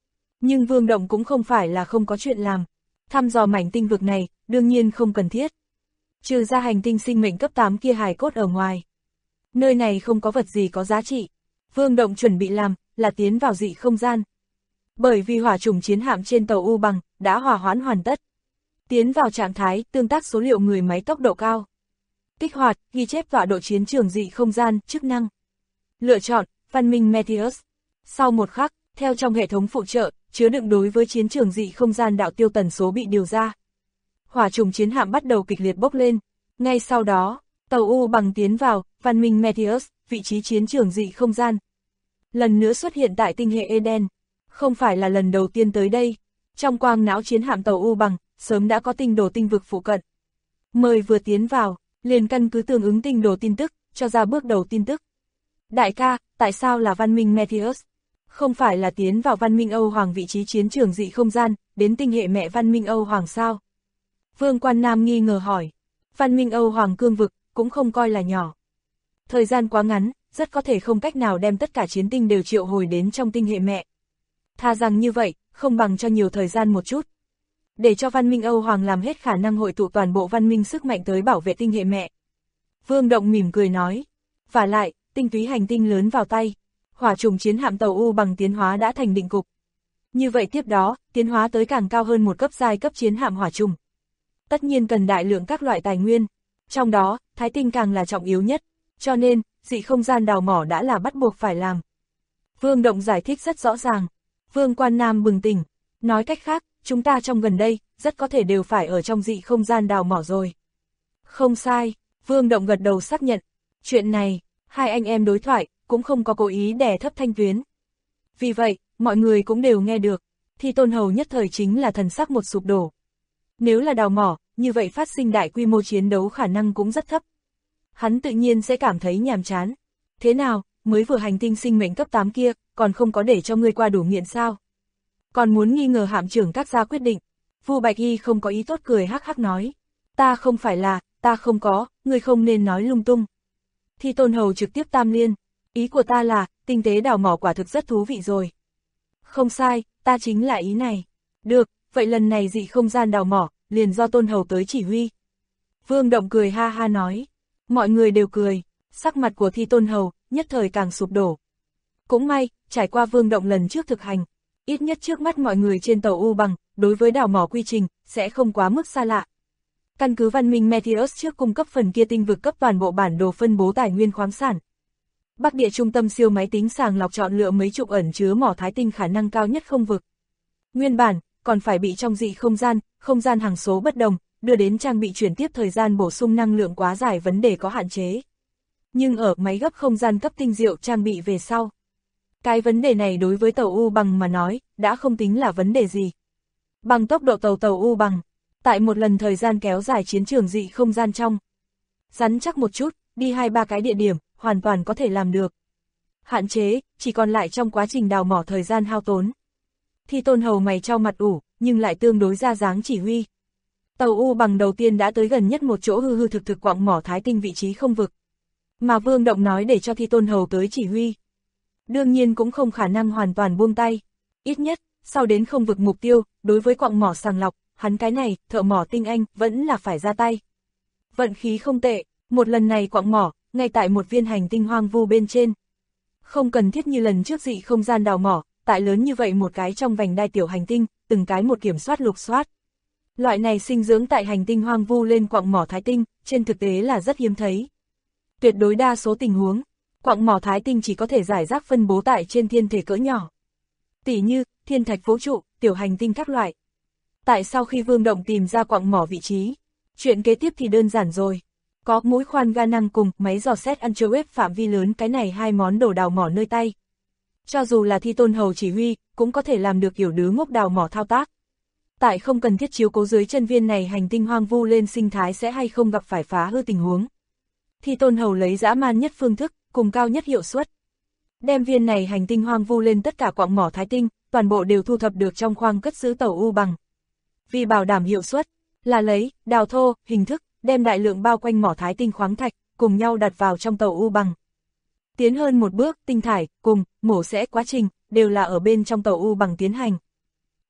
Nhưng Vương Động cũng không phải là không có chuyện làm. Thăm dò mảnh tinh vực này, đương nhiên không cần thiết. Trừ ra hành tinh sinh mệnh cấp 8 kia hài cốt ở ngoài. Nơi này không có vật gì có giá trị. Vương Động chuẩn bị làm, là tiến vào dị không gian. Bởi vì hỏa trùng chiến hạm trên tàu U Bằng, đã hòa hoãn hoàn tất. Tiến vào trạng thái, tương tác số liệu người máy tốc độ cao. Kích hoạt, ghi chép tọa độ chiến trường dị không gian, chức năng. Lựa chọn, văn minh Meteus. Sau một khắc, theo trong hệ thống phụ trợ, chứa đựng đối với chiến trường dị không gian đạo tiêu tần số bị điều ra. Hỏa trùng chiến hạm bắt đầu kịch liệt bốc lên. Ngay sau đó, tàu U Bằng tiến vào, văn minh Meteus, vị trí chiến trường dị không gian. Lần nữa xuất hiện tại tinh hệ Eden. Không phải là lần đầu tiên tới đây. Trong quang não chiến hạm tàu U Bằng, sớm đã có tinh đồ tinh vực phụ cận. Mời vừa tiến vào, liền căn cứ tương ứng tinh đồ tin tức, cho ra bước đầu tin tức. Đại ca, tại sao là văn minh Meteus? Không phải là tiến vào văn minh Âu Hoàng vị trí chiến trường dị không gian, đến tinh hệ mẹ văn minh Âu Hoàng sao? Vương Quan Nam nghi ngờ hỏi. Văn minh Âu Hoàng cương vực, cũng không coi là nhỏ. Thời gian quá ngắn, rất có thể không cách nào đem tất cả chiến tinh đều triệu hồi đến trong tinh hệ mẹ. Tha rằng như vậy, không bằng cho nhiều thời gian một chút. Để cho văn minh Âu Hoàng làm hết khả năng hội tụ toàn bộ văn minh sức mạnh tới bảo vệ tinh hệ mẹ. Vương Động mỉm cười nói. Vả lại, tinh túy hành tinh lớn vào tay. Hỏa trùng chiến hạm tàu U Bằng tiến hóa đã thành định cục. Như vậy tiếp đó, tiến hóa tới càng cao hơn một cấp giai cấp chiến hạm hỏa trùng. Tất nhiên cần đại lượng các loại tài nguyên. Trong đó, thái tinh càng là trọng yếu nhất. Cho nên, dị không gian đào mỏ đã là bắt buộc phải làm. Vương Động giải thích rất rõ ràng. Vương Quan Nam bừng tỉnh. Nói cách khác, chúng ta trong gần đây, rất có thể đều phải ở trong dị không gian đào mỏ rồi. Không sai, Vương Động gật đầu xác nhận. Chuyện này, hai anh em đối thoại, cũng không có cố ý đè thấp thanh tuyến. Vì vậy, mọi người cũng đều nghe được. Thì Tôn Hầu nhất thời chính là thần sắc một sụp đổ. Nếu là đào mỏ, như vậy phát sinh đại quy mô chiến đấu khả năng cũng rất thấp. Hắn tự nhiên sẽ cảm thấy nhàm chán. Thế nào, mới vừa hành tinh sinh mệnh cấp 8 kia, còn không có để cho ngươi qua đủ nghiện sao? Còn muốn nghi ngờ hạm trưởng các gia quyết định. Vu Bạch Y không có ý tốt cười hắc hắc nói. Ta không phải là, ta không có, ngươi không nên nói lung tung. Thì Tôn Hầu trực tiếp tam liên. Ý của ta là, tinh tế đào mỏ quả thực rất thú vị rồi. Không sai, ta chính là ý này. Được, vậy lần này dị không gian đào mỏ, liền do Tôn Hầu tới chỉ huy. Vương Động cười ha ha nói. Mọi người đều cười, sắc mặt của Thi Tôn Hầu, nhất thời càng sụp đổ. Cũng may, trải qua Vương Động lần trước thực hành, ít nhất trước mắt mọi người trên tàu U Bằng, đối với đào mỏ quy trình, sẽ không quá mức xa lạ. Căn cứ văn minh Meteus trước cung cấp phần kia tinh vực cấp toàn bộ bản đồ phân bố tài nguyên khoáng sản. Bắc địa trung tâm siêu máy tính sàng lọc chọn lựa mấy chục ẩn chứa mỏ thái tinh khả năng cao nhất không vực. Nguyên bản, còn phải bị trong dị không gian hàng số bất đồng, đưa đến trang bị chuyển tiếp thời gian bổ sung năng lượng quá dài vấn đề có hạn chế. Nhưng ở máy gấp không gian cấp tinh diệu trang bị về sau. Cái vấn đề này đối với tàu U Bằng mà nói, đã không tính là vấn đề gì. Bằng tốc độ tàu U Bằng, tại một lần thời gian kéo dài chiến trường dị không gian trong. Rắn chắc một chút, đi 2-3 cái địa điểm, hoàn toàn có thể làm được. Hạn chế, chỉ còn lại trong quá trình đào mỏ thời gian hao tốn. Thì Tôn Hầu mày trao mặt ủ, nhưng lại tương đối ra dáng chỉ huy. Tàu U Bằng đầu tiên đã tới gần nhất một chỗ hư hư thực thực quặng mỏ thái tinh vị trí không vực. Mà Vương Động nói để cho Thi Tôn Hầu tới chỉ huy. Đương nhiên cũng không khả năng hoàn toàn buông tay. Ít nhất, sau đến không vực mục tiêu, đối với quặng mỏ sàng lọc, hắn cái này, thợ mỏ tinh anh, vẫn là phải ra tay. Vận khí không tệ, một lần này quặng mỏ, ngay tại một viên hành tinh hoang vu bên trên. Không cần thiết như lần trước dị không gian đào mỏ, tại lớn như vậy một cái trong vành đai tiểu hành tinh, từng cái một kiểm soát lục soát. Loại này sinh dưỡng tại hành tinh hoang vu lên quặng mỏ thái tinh, trên thực tế là rất hiếm thấy. Tuyệt đối đa số tình huống, quặng mỏ thái tinh chỉ có thể giải rác phân bố tại trên thiên thể cỡ nhỏ. Tỉ như, thiên thạch vũ trụ, tiểu hành tinh các loại. Tại sau khi Vương Động tìm ra quặng mỏ vị trí, chuyện kế tiếp thì đơn giản rồi. Có mũi khoan ga năng cùng máy dò xét ultrawave phạm vi lớn cái này hai món đồ đào mỏ nơi tay. Cho dù là Thi Tôn Hầu chỉ huy, cũng có thể làm được kiểu đứa ngốc đào mỏ thao tác. Tại không cần thiết chiếu cố dưới chân viên này hành tinh hoang vu lên sinh thái sẽ hay không gặp phải phá hư tình huống. Thi Tôn Hầu lấy dã man nhất phương thức, cùng cao nhất hiệu suất. Đem viên này hành tinh hoang vu lên tất cả quặng mỏ thái tinh, toàn bộ đều thu thập được trong khoang cất giữ tàu U Bằng. Vì bảo đảm hiệu suất, là lấy, đào thô, hình thức, đem đại lượng bao quanh mỏ thái tinh khoáng thạch, cùng nhau đặt vào trong tàu U Bằng. Tiến hơn một bước, tinh thải, cùng, mổ xẻ quá trình, đều là ở bên trong tàu U Bằng tiến hành.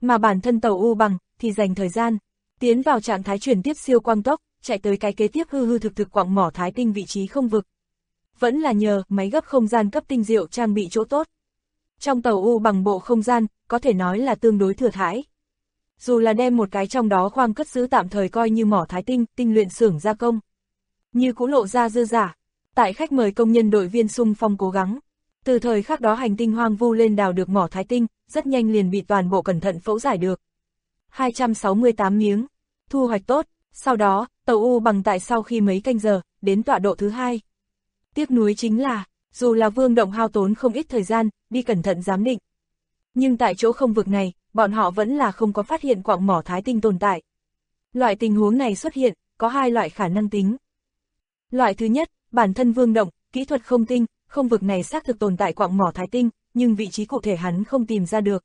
Mà bản thân tàu U Bằng thì dành thời gian tiến vào trạng thái chuyển tiếp siêu quang tốc, chạy tới cái kế tiếp hư hư thực thực quặng mỏ Thái Tinh vị trí không vực. Vẫn là nhờ máy gấp không gian cấp tinh diệu trang bị chỗ tốt. Trong tàu U Bằng bộ không gian, có thể nói là tương đối thừa thãi. Dù là đem một cái trong đó khoang cất giữ tạm thời coi như mỏ Thái Tinh, tinh luyện xưởng gia công. Như cũng lộ ra dư giả. Tại khách mời công nhân đội viên xung phong cố gắng. Từ thời khắc đó hành tinh hoang vu lên đào được mỏ Thái Tinh, rất nhanh liền bị toàn bộ cẩn thận phẫu giải được. 268 miếng, thu hoạch tốt, sau đó, tàu U Bằng tại sau khi mấy canh giờ, đến tọa độ thứ 2. Tiếc nuối chính là, dù là Vương Động hao tốn không ít thời gian, đi cẩn thận giám định. Nhưng tại chỗ không vực này, bọn họ vẫn là không có phát hiện quặng mỏ Thái Tinh tồn tại. Loại tình huống này xuất hiện, có hai loại khả năng tính. Loại thứ nhất, bản thân Vương Động, kỹ thuật không tinh, không vực này xác thực tồn tại quặng mỏ Thái Tinh, nhưng vị trí cụ thể hắn không tìm ra được.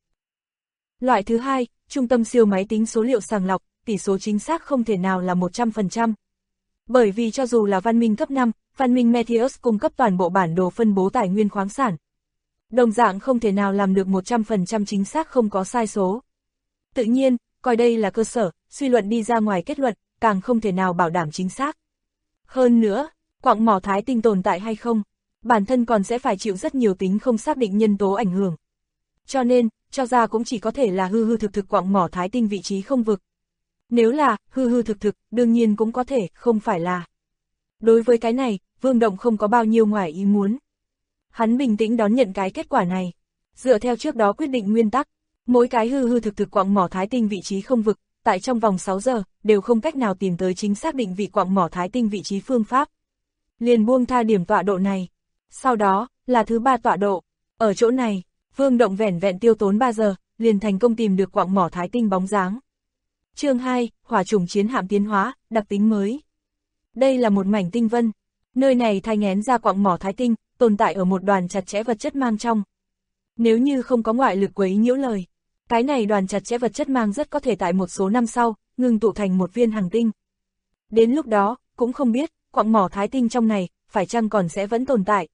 Loại thứ hai, trung tâm siêu máy tính số liệu sàng lọc, tỷ số chính xác không thể nào là 100%. Bởi vì cho dù là văn minh cấp 5, văn minh Meteus cung cấp toàn bộ bản đồ phân bố tài nguyên khoáng sản. Đồng dạng không thể nào làm được 100% chính xác không có sai số. Tự nhiên, coi đây là cơ sở, suy luận đi ra ngoài kết luận, càng không thể nào bảo đảm chính xác. Hơn nữa, quặng mỏ Thái Tinh tồn tại hay không, bản thân còn sẽ phải chịu rất nhiều tính không xác định nhân tố ảnh hưởng. Cho nên, cho ra cũng chỉ có thể là hư hư thực thực quặng mỏ Thái Tinh vị trí không vực. Nếu là hư hư thực thực, đương nhiên cũng có thể, không phải là. Đối với cái này, Vương Động không có bao nhiêu ngoài ý muốn. Hắn bình tĩnh đón nhận cái kết quả này. Dựa theo trước đó quyết định nguyên tắc, mỗi cái hư hư thực thực quặng mỏ Thái Tinh vị trí không vực, tại trong vòng 6 giờ, đều không cách nào tìm tới chính xác định vị quặng mỏ Thái Tinh vị trí phương pháp. Liền buông tha điểm tọa độ này. Sau đó, là thứ 3 tọa độ. Ở chỗ này, Vương Động vẻn vẹn tiêu tốn 3 giờ, liền thành công tìm được quặng mỏ Thái Tinh bóng dáng. Chương 2, hỏa trùng chiến hạm tiến hóa, đặc tính mới. Đây là một mảnh tinh vân. Nơi này thai nghén ra quặng mỏ Thái Tinh, tồn tại ở một đoàn chặt chẽ vật chất mang trong. Nếu như không có ngoại lực quấy nhiễu lời, cái này đoàn chặt chẽ vật chất mang rất có thể tại một số năm sau, ngừng tụ thành một viên hành tinh. Đến lúc đó, cũng không biết, quặng mỏ Thái Tinh trong này, phải chăng còn sẽ vẫn tồn tại.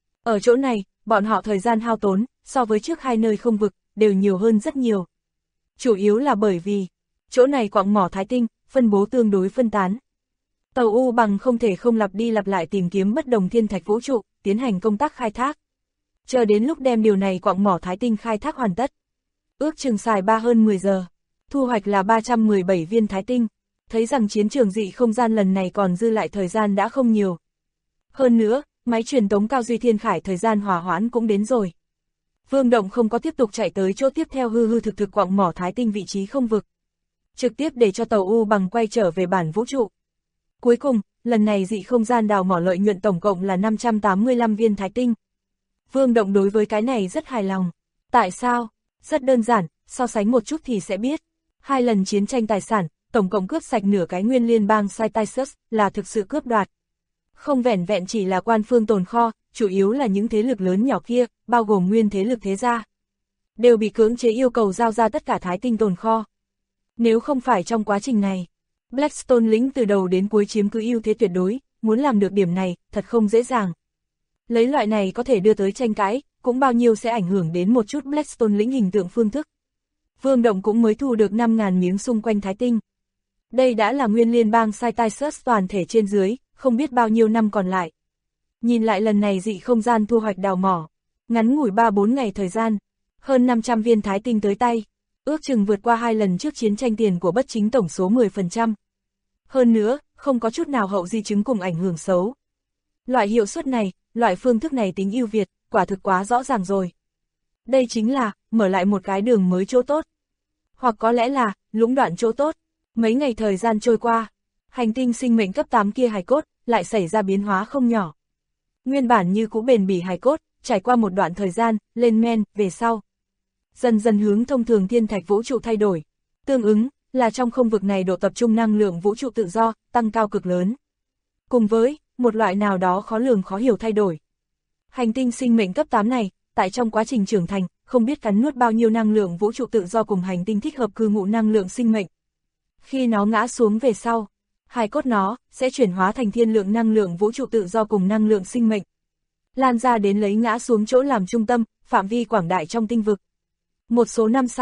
Ở chỗ này, bọn họ thời gian hao tốn, so với trước hai nơi không vực, đều nhiều hơn rất nhiều. Chủ yếu là bởi vì, chỗ này quặng mỏ Thái Tinh, phân bố tương đối phân tán. Tàu U Bằng không thể không lặp đi lặp lại tìm kiếm bất đồng thiên thạch vũ trụ, tiến hành công tác khai thác. Chờ đến lúc đem điều này quặng mỏ Thái Tinh khai thác hoàn tất. Ước chừng xài hơn 10 giờ. Thu hoạch là 317 viên Thái Tinh. Thấy rằng chiến trường dị không gian lần này còn dư lại thời gian đã không nhiều. Hơn nữa, máy truyền tống cao duy thiên khải thời gian hòa hoãn cũng đến rồi. Vương Động không có tiếp tục chạy tới chỗ tiếp theo hư hư thực thực quặng mỏ Thái Tinh vị trí không vực. Trực tiếp để cho tàu U Bằng quay trở về bản vũ trụ. Cuối cùng, lần này dị không gian đào mỏ lợi nhuận tổng cộng là 585 viên Thái Tinh. Vương Động đối với cái này rất hài lòng. Tại sao? Rất đơn giản, so sánh một chút thì sẽ biết. 2 lần chiến tranh tài sản, tổng cộng cướp sạch nửa cái nguyên liên bang Cytisus, là thực sự cướp đoạt. Không vẻn vẹn chỉ là quan phương tồn kho, chủ yếu là những thế lực lớn nhỏ kia, bao gồm nguyên thế lực thế gia, đều bị cưỡng chế yêu cầu giao ra tất cả Thái Tinh tồn kho. Nếu không phải trong quá trình này, Blackstone lĩnh từ đầu đến cuối chiếm cứ ưu thế tuyệt đối, muốn làm được điểm này, thật không dễ dàng. Lấy loại này có thể đưa tới tranh cãi, cũng bao nhiêu sẽ ảnh hưởng đến một chút Blackstone lĩnh hình tượng phương thức. Vương Động cũng mới thu được 5.000 miếng xung quanh Thái Tinh. Đây đã là nguyên liên bang Cytisus toàn thể trên dưới, không biết bao nhiêu năm còn lại. Nhìn lại lần này dị không gian thu hoạch đào mỏ, ngắn ngủi 3-4 ngày thời gian, hơn 500 viên Thái Tinh tới tay, ước chừng vượt qua 2 lần trước chiến tranh tiền của bất chính tổng số 10%. Hơn nữa, không có chút nào hậu di chứng cùng ảnh hưởng xấu. Loại hiệu suất này, loại phương thức này tính ưu việt, quả thực quá rõ ràng rồi. Đây chính là, mở lại một cái đường mới chỗ tốt. Hoặc có lẽ là, lũng đoạn chỗ tốt. Mấy ngày thời gian trôi qua, hành tinh sinh mệnh cấp 8 kia hài cốt, lại xảy ra biến hóa không nhỏ. Nguyên bản như cũ bền bỉ hài cốt, trải qua một đoạn thời gian, lên men, về sau. Dần dần hướng thông thường thiên thạch vũ trụ thay đổi. Tương ứng, là trong không vực này độ tập trung năng lượng vũ trụ tự do, tăng cao cực lớn. Cùng với, một loại nào đó khó lường khó hiểu thay đổi. Hành tinh sinh mệnh cấp 8 này, tại trong quá trình trưởng thành, không biết cắn nuốt bao nhiêu năng lượng vũ trụ tự do cùng hành tinh thích hợp cư ngụ năng lượng sinh mệnh. Khi nó ngã xuống về sau, hài cốt nó sẽ chuyển hóa thành thiên lượng năng lượng vũ trụ tự do cùng năng lượng sinh mệnh. Lan ra đến lấy ngã xuống chỗ làm trung tâm, phạm vi quảng đại trong tinh vực. Một số năm sau,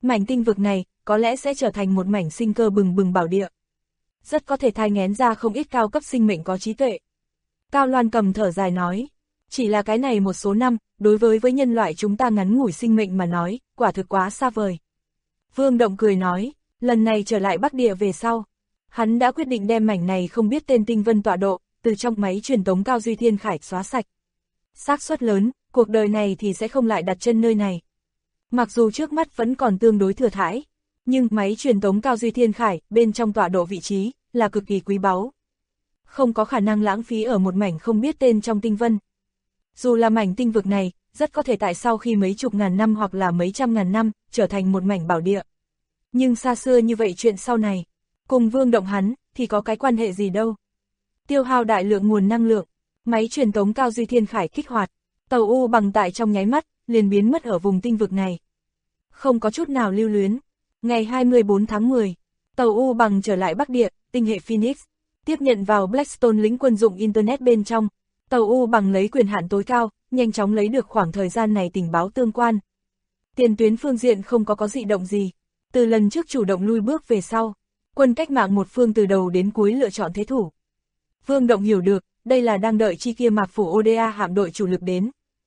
Mảnh tinh vực này, có lẽ sẽ trở thành một mảnh sinh cơ bừng bừng bảo địa. Rất có thể thai nghén ra không ít cao cấp sinh mệnh có trí tuệ. Cao Loan Cầm thở dài nói, chỉ là cái này một số năm, đối với nhân loại chúng ta ngắn ngủi sinh mệnh mà nói, quả thực quá xa vời. Vương Động cười nói, lần này trở lại Bắc Địa về sau, hắn đã quyết định đem mảnh này không biết tên tinh vân tọa độ, từ trong máy truyền tống Cao Duy Thiên Khải xóa sạch. Xác suất lớn, cuộc đời này thì sẽ không lại đặt chân nơi này. Mặc dù trước mắt vẫn còn tương đối thừa thãi, nhưng máy truyền tống Cao Duy Thiên Khải bên trong tọa độ vị trí là cực kỳ quý báu. Không có khả năng lãng phí ở một mảnh không biết tên trong tinh vân. Dù là mảnh tinh vực này, rất có thể tại sau khi mấy chục ngàn năm hoặc là mấy trăm ngàn năm, trở thành một mảnh bảo địa. Nhưng xa xưa như vậy chuyện sau này, cùng Vương Động hắn, thì có cái quan hệ gì đâu. Tiêu hao đại lượng nguồn năng lượng, máy truyền tống Cao Duy Thiên Khải kích hoạt, tàu U Bằng tại trong nháy mắt, liền biến mất ở vùng tinh vực này. Không có chút nào lưu luyến. Ngày 24 tháng 10, tàu U Bằng trở lại Bắc Địa, tinh hệ Phoenix, tiếp nhận vào Blackstone lĩnh quân dụng Internet bên trong. Tàu U Bằng lấy quyền hạn tối cao, nhanh chóng lấy được khoảng thời gian này tình báo tương quan. Tiền tuyến phương diện không có dị động gì. Từ lần trước chủ động lui bước về sau, quân cách mạng một phương từ đầu đến cuối lựa chọn thế thủ. Vương Động hiểu được, đây là đang đợi chi kia Mạc Phủ Oda hạm đội chủ lực đến.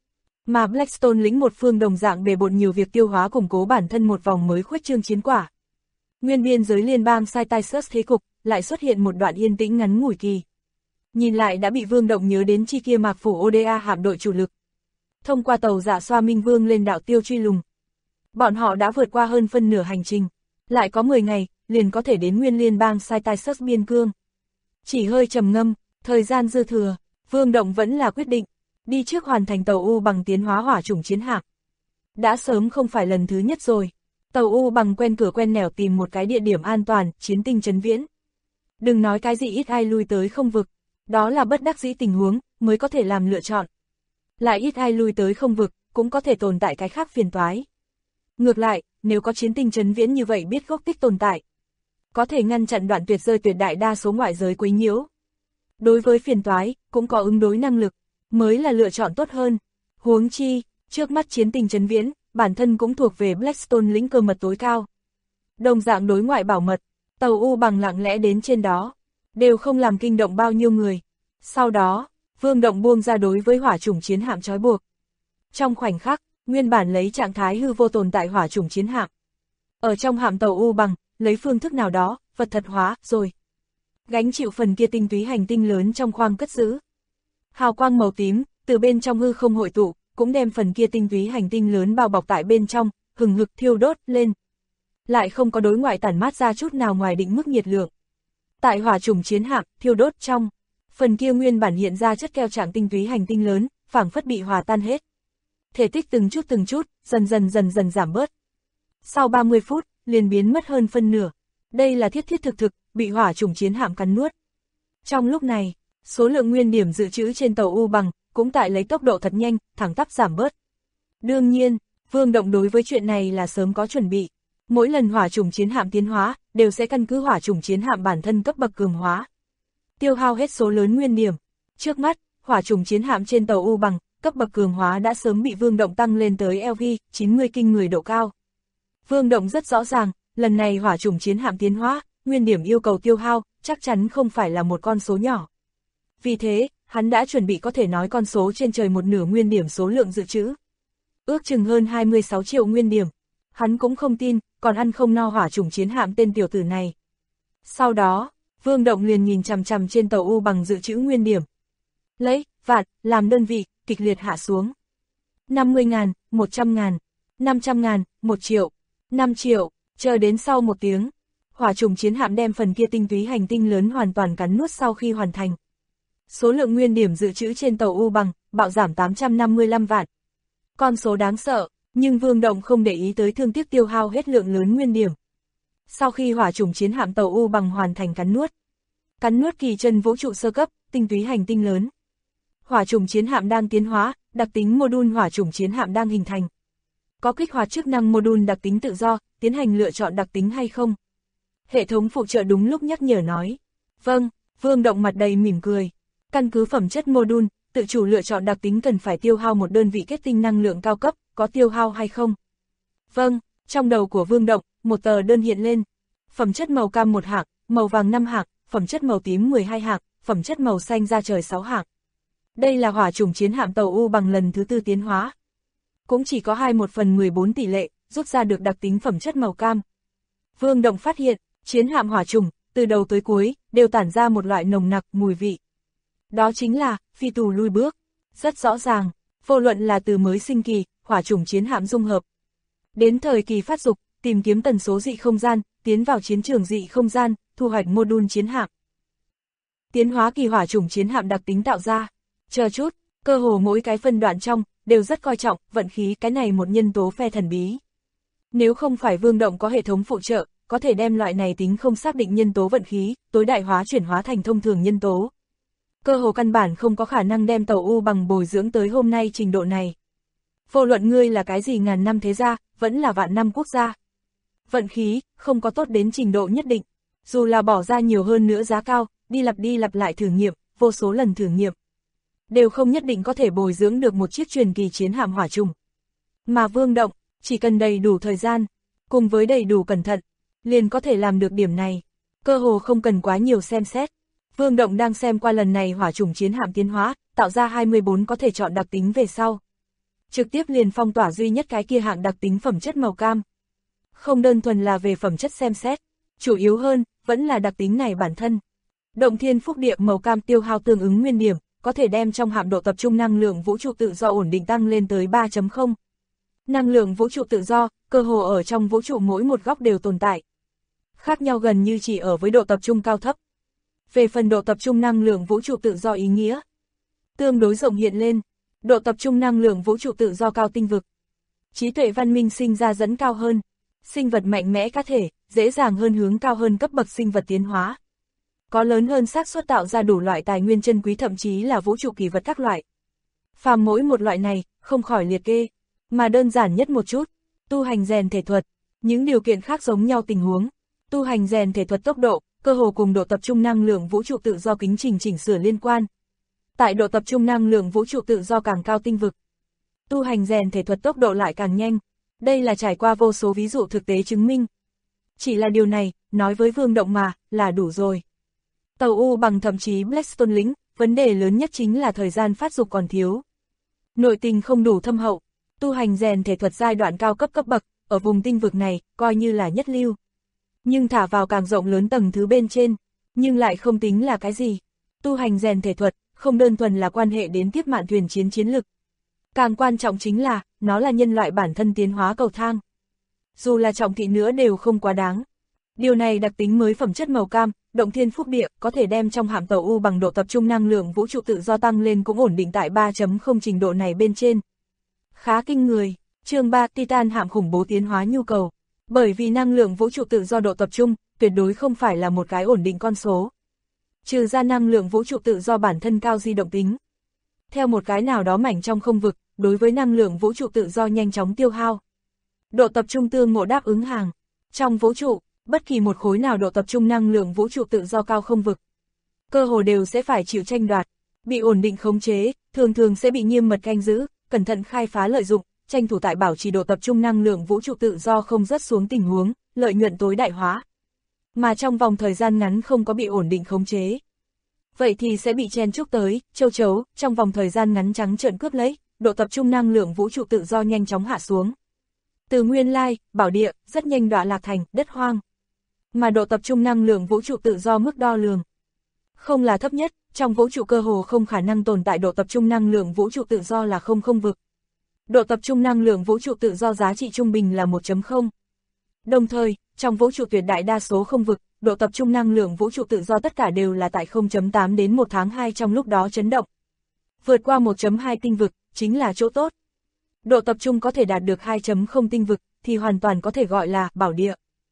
Mà Blackstone lĩnh một phương đồng dạng bề bộn nhiều việc tiêu hóa củng cố bản thân một vòng mới khuếch trương chiến quả. Nguyên biên giới liên bang Cytisus thế cục, lại xuất hiện một đoạn yên tĩnh ngắn ngủi kỳ. Nhìn lại đã bị Vương Động nhớ đến chi kia Mạc Phủ Oda hạm đội chủ lực. Thông qua tàu Dạ Xoa Minh Vương lên đảo Tiêu truy lùng. Bọn họ đã vượt qua hơn phân nửa hành trình. Lại có 10 ngày, liền có thể đến nguyên liên bang Cytisus biên cương. Chỉ hơi trầm ngâm, thời gian dư thừa, Vương Động vẫn là quyết định, đi trước hoàn thành tàu U Bằng tiến hóa hỏa chủng chiến hạm. Đã sớm không phải lần thứ nhất rồi, tàu U Bằng quen cửa quen nẻo tìm một cái địa điểm an toàn, chiến tinh trấn viễn. Đừng nói cái gì ít ai lui tới không vực, đó là bất đắc dĩ tình huống, mới có thể làm lựa chọn. Lại ít ai lui tới không vực, cũng có thể tồn tại cái khác phiền toái. Ngược lại, nếu có chiến tinh trấn viễn như vậy biết gốc tích tồn tại, có thể ngăn chặn đoạn tuyệt rơi tuyệt đại đa số ngoại giới quấy nhiễu. Đối với phiền toái, cũng có ứng đối năng lực, mới là lựa chọn tốt hơn. Huống chi, trước mắt chiến tinh trấn viễn, bản thân cũng thuộc về Blackstone lĩnh cơ mật tối cao. Đồng dạng đối ngoại bảo mật, tàu U Bằng lặng lẽ đến trên đó, đều không làm kinh động bao nhiêu người. Sau đó, Vương Động buông ra đối với hỏa chủng chiến hạm trói buộc. Trong khoảnh khắc, nguyên bản lấy trạng thái hư vô tồn tại hỏa chủng chiến hạm. Ở trong hạm tàu U Bằng, lấy phương thức nào đó, vật thật hóa, rồi. Gánh chịu phần kia tinh túy hành tinh lớn trong khoang cất giữ. Hào quang màu tím, từ bên trong hư không hội tụ, cũng đem phần kia tinh túy hành tinh lớn bao bọc tại bên trong, hừng hực thiêu đốt lên. Lại không có đối ngoại tản mát ra chút nào ngoài định mức nhiệt lượng. Tại hỏa chủng chiến hạm, thiêu đốt trong, phần kia nguyên bản hiện ra chất keo trạng tinh túy hành tinh lớn, phảng phất bị hòa tan hết. Thể tích từng chút, dần dần giảm bớt. Sau 30 phút, liền biến mất hơn phân nửa. Đây là thiết thực, bị hỏa chủng chiến hạm cắn nuốt. Trong lúc này, số lượng nguyên điểm dự trữ trên tàu U Bằng, cũng tại lấy tốc độ thật nhanh, thẳng tắp giảm bớt. Đương nhiên, Vương Động đối với chuyện này là sớm có chuẩn bị. Mỗi lần hỏa chủng chiến hạm tiến hóa, đều sẽ căn cứ hỏa chủng chiến hạm bản thân cấp bậc cường hóa. Tiêu hao hết số lớn nguyên điểm. Trước mắt, hỏa chủng chiến hạm trên tàu U Bằng, cấp bậc cường hóa đã sớm bị Vương Động tăng lên tới LV90 kinh người độ cao. Vương Động rất rõ ràng, lần này hỏa chủng chiến hạm tiến hóa, nguyên điểm yêu cầu tiêu hao, chắc chắn không phải là một con số nhỏ. Vì thế, hắn đã chuẩn bị có thể nói con số trên trời một nửa nguyên điểm số lượng dự trữ. Ước chừng hơn 26 triệu nguyên điểm. Hắn cũng không tin, còn ăn không no hỏa chủng chiến hạm tên tiểu tử này. Sau đó, Vương Động liền nhìn chằm chằm trên tàu U Bằng dự trữ nguyên điểm. Lấy, vạn, làm đơn vị, kịch liệt hạ xuống. 50.000, 100.000, 500.000, 1 triệu, 5 triệu, chờ đến sau 1 tiếng. Hỏa chủng chiến hạm đem phần kia tinh túy hành tinh lớn hoàn toàn cắn nuốt sau khi hoàn thành. Số lượng nguyên điểm dự trữ trên tàu U Bằng, bạo giảm 855 vạn. Con số đáng sợ, nhưng Vương Động không để ý tới thương tiếc tiêu hao hết lượng lớn nguyên điểm. Sau khi hỏa chủng chiến hạm tàu U Bằng hoàn thành cắn nuốt kỳ chân vũ trụ sơ cấp, tinh túy hành tinh lớn. Hỏa chủng chiến hạm đang tiến hóa, đặc tính module hỏa chủng chiến hạm đang hình thành. Có kích hoạt chức năng module đặc tính tự do, tiến hành lựa chọn đặc tính hay không? Hệ thống phụ trợ đúng lúc nhắc nhở nói. Vâng, Vương Động mặt đầy mỉm cười. Căn cứ phẩm chất module, tự chủ lựa chọn đặc tính cần phải tiêu hao một đơn vị kết tinh năng lượng cao cấp, có tiêu hao hay không? Vâng, Trong đầu của Vương Động, một tờ đơn hiện lên. Phẩm chất màu cam 1 hạng, màu vàng 5 hạng, phẩm chất màu tím 12 hạng, phẩm chất màu xanh da trời 6 hạng. Đây là hỏa chủng chiến hạm tàu U bằng lần thứ 4 tiến hóa. Cũng chỉ có 21/14 tỷ lệ, rút ra được đặc tính phẩm chất màu cam. Vương Động phát hiện, chiến hạm hỏa chủng, từ đầu tới cuối, đều tản ra một loại nồng nặc mùi vị. Đó chính là, phi tù lui bước. Rất rõ ràng, vô luận là từ mới sinh kỳ, hỏa chủng chiến hạm dung hợp. Đến thời kỳ phát dục, tìm kiếm tần số dị không gian, tiến vào chiến trường dị không gian, thu hoạch mô-đun chiến hạm. Tiến hóa kỳ hỏa chủng chiến hạm đặc tính tạo ra. Chờ chút, cơ hồ mỗi cái phân đoạn trong, đều rất coi trọng, vận khí cái này một nhân tố phe thần bí. Nếu không phải Vương Động có hệ thống phụ trợ, có thể đem loại này tính không xác định nhân tố vận khí, tối đại hóa chuyển hóa thành thông thường nhân tố. Cơ hồ căn bản không có khả năng đem tàu U bằng bồi dưỡng tới hôm nay trình độ này. Vô luận ngươi là cái gì ngàn năm thế gia, vẫn là vạn năm quốc gia. Vận khí, không có tốt đến trình độ nhất định. Dù là bỏ ra nhiều hơn nữa giá cao, đi lặp lại thử nghiệm, vô số lần thử nghiệm. Đều không nhất định có thể bồi dưỡng được một chiếc truyền kỳ chiến hạm hỏa trùng. Mà Vương Động, chỉ cần đầy đủ thời gian, cùng với đầy đủ cẩn thận, liền có thể làm được điểm này. Cơ hồ không cần quá nhiều xem xét. Vương Động đang xem qua lần này hỏa chủng chiến hạm tiến hóa, tạo ra 24 có thể chọn đặc tính về sau. Trực tiếp liền phong tỏa duy nhất cái kia hạng đặc tính phẩm chất màu cam. Không đơn thuần là về phẩm chất xem xét, chủ yếu hơn, vẫn là đặc tính này bản thân. Động thiên phúc địa màu cam tiêu hao tương ứng nguyên điểm, có thể đem trong hạm độ tập trung năng lượng vũ trụ tự do ổn định tăng lên tới 3.0. Năng lượng vũ trụ tự do, cơ hồ ở trong vũ trụ mỗi một góc đều tồn tại. Khác nhau gần như chỉ ở với độ tập trung cao thấp. Về phần độ tập trung năng lượng vũ trụ tự do ý nghĩa, tương đối rộng hiện lên, độ tập trung năng lượng vũ trụ tự do cao tinh vực. Trí tuệ văn minh sinh ra dẫn cao hơn, sinh vật mạnh mẽ cá thể, dễ dàng hơn hướng cao hơn cấp bậc sinh vật tiến hóa. Có lớn hơn xác suất tạo ra đủ loại tài nguyên chân quý thậm chí là vũ trụ kỳ vật các loại. Phàm mỗi một loại này, không khỏi liệt kê, mà đơn giản nhất một chút, tu hành rèn thể thuật, những điều kiện khác giống nhau tình huống. Tu hành rèn thể thuật tốc độ, cơ hồ cùng độ tập trung năng lượng vũ trụ tự do kính trình chỉnh sửa liên quan. Tại độ tập trung năng lượng vũ trụ tự do càng cao tinh vực, tu hành rèn thể thuật tốc độ lại càng nhanh. Đây là trải qua vô số ví dụ thực tế chứng minh. Chỉ là điều này, nói với Vương Động mà, là đủ rồi. Tàu U bằng thậm chí Blackstone lính, vấn đề lớn nhất chính là thời gian phát dục còn thiếu. Nội tình không đủ thâm hậu, tu hành rèn thể thuật giai đoạn cao cấp cấp bậc, ở vùng tinh vực này, coi như là nhất lưu. Nhưng thả vào càng rộng lớn tầng thứ bên trên, nhưng lại không tính là cái gì. Tu hành rèn thể thuật, không đơn thuần là quan hệ đến tiếp mạn thuyền chiến chiến lực. Càng quan trọng chính là, nó là nhân loại bản thân tiến hóa cầu thang. Dù là trọng thị nữa đều không quá đáng. Điều này đặc tính mới phẩm chất màu cam, động thiên phúc địa, có thể đem trong hạm tàu U bằng độ tập trung năng lượng vũ trụ tự do tăng lên cũng ổn định tại 3.0 trình độ này bên trên. Khá kinh người, chương 3 Titan hạm khủng bố tiến hóa nhu cầu. Bởi vì năng lượng vũ trụ tự do độ tập trung, tuyệt đối không phải là một cái ổn định con số. Trừ ra năng lượng vũ trụ tự do bản thân cao di động tính. Theo một cái nào đó mảnh trong không vực, đối với năng lượng vũ trụ tự do nhanh chóng tiêu hao. Độ tập trung tương ngộ đáp ứng hàng. Trong vũ trụ, bất kỳ một khối nào độ tập trung năng lượng vũ trụ tự do cao không vực, cơ hồ đều sẽ phải chịu tranh đoạt, bị ổn định khống chế, thường thường sẽ bị nghiêm mật canh giữ, cẩn thận khai phá lợi dụng, tranh thủ tại bảo trì độ tập trung năng lượng vũ trụ tự do không rớt xuống tình huống, lợi nhuận tối đại hóa. Mà trong vòng thời gian ngắn không có bị ổn định khống chế, vậy thì sẽ bị chen chúc tới, châu chấu, trong vòng thời gian ngắn trắng trợn cướp lấy, độ tập trung năng lượng vũ trụ tự do nhanh chóng hạ xuống. Từ nguyên lai, bảo địa, rất nhanh đọa lạc thành, đất hoang. Mà độ tập trung năng lượng vũ trụ tự do mức đo lường không là thấp nhất, trong vũ trụ cơ hồ không khả năng tồn tại độ tập trung năng lượng vũ trụ tự do là không vực. Độ tập trung năng lượng vũ trụ tự do giá trị trung bình là 1.0. Đồng thời, trong vũ trụ tuyệt đại đa số không vực, độ tập trung năng lượng vũ trụ tự do tất cả đều là tại 0.8 đến 1 tháng 2 trong lúc đó chấn động. Vượt qua 1.2 tinh vực, chính là chỗ tốt. Độ tập trung có thể đạt được 2.0 tinh vực, thì hoàn toàn có thể gọi là bảo địa.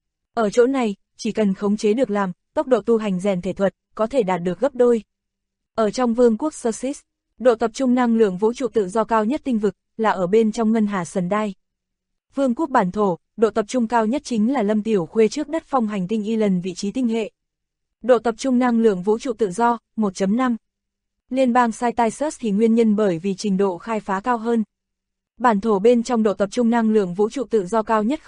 Ở chỗ này, chỉ cần khống chế được làm, tốc độ tu hành rèn thể thuật, có thể đạt được gấp đôi. Ở trong vương quốc Sussex, độ tập trung năng lượng vũ trụ tự do cao nhất tinh vực, là ở bên trong ngân hà Sendai. Vương quốc bản thổ, độ tập trung cao nhất chính là Lâm Tiểu Khuê trước đất phong hành tinh Y lần vị trí tinh hệ. Độ tập trung năng lượng vũ trụ tự do, 1.5. Liên bang Cytisus thì nguyên nhân bởi vì trình độ khai phá cao hơn. Bản thổ bên trong độ tập trung năng lượng vũ trụ tự do cao nhất không vực,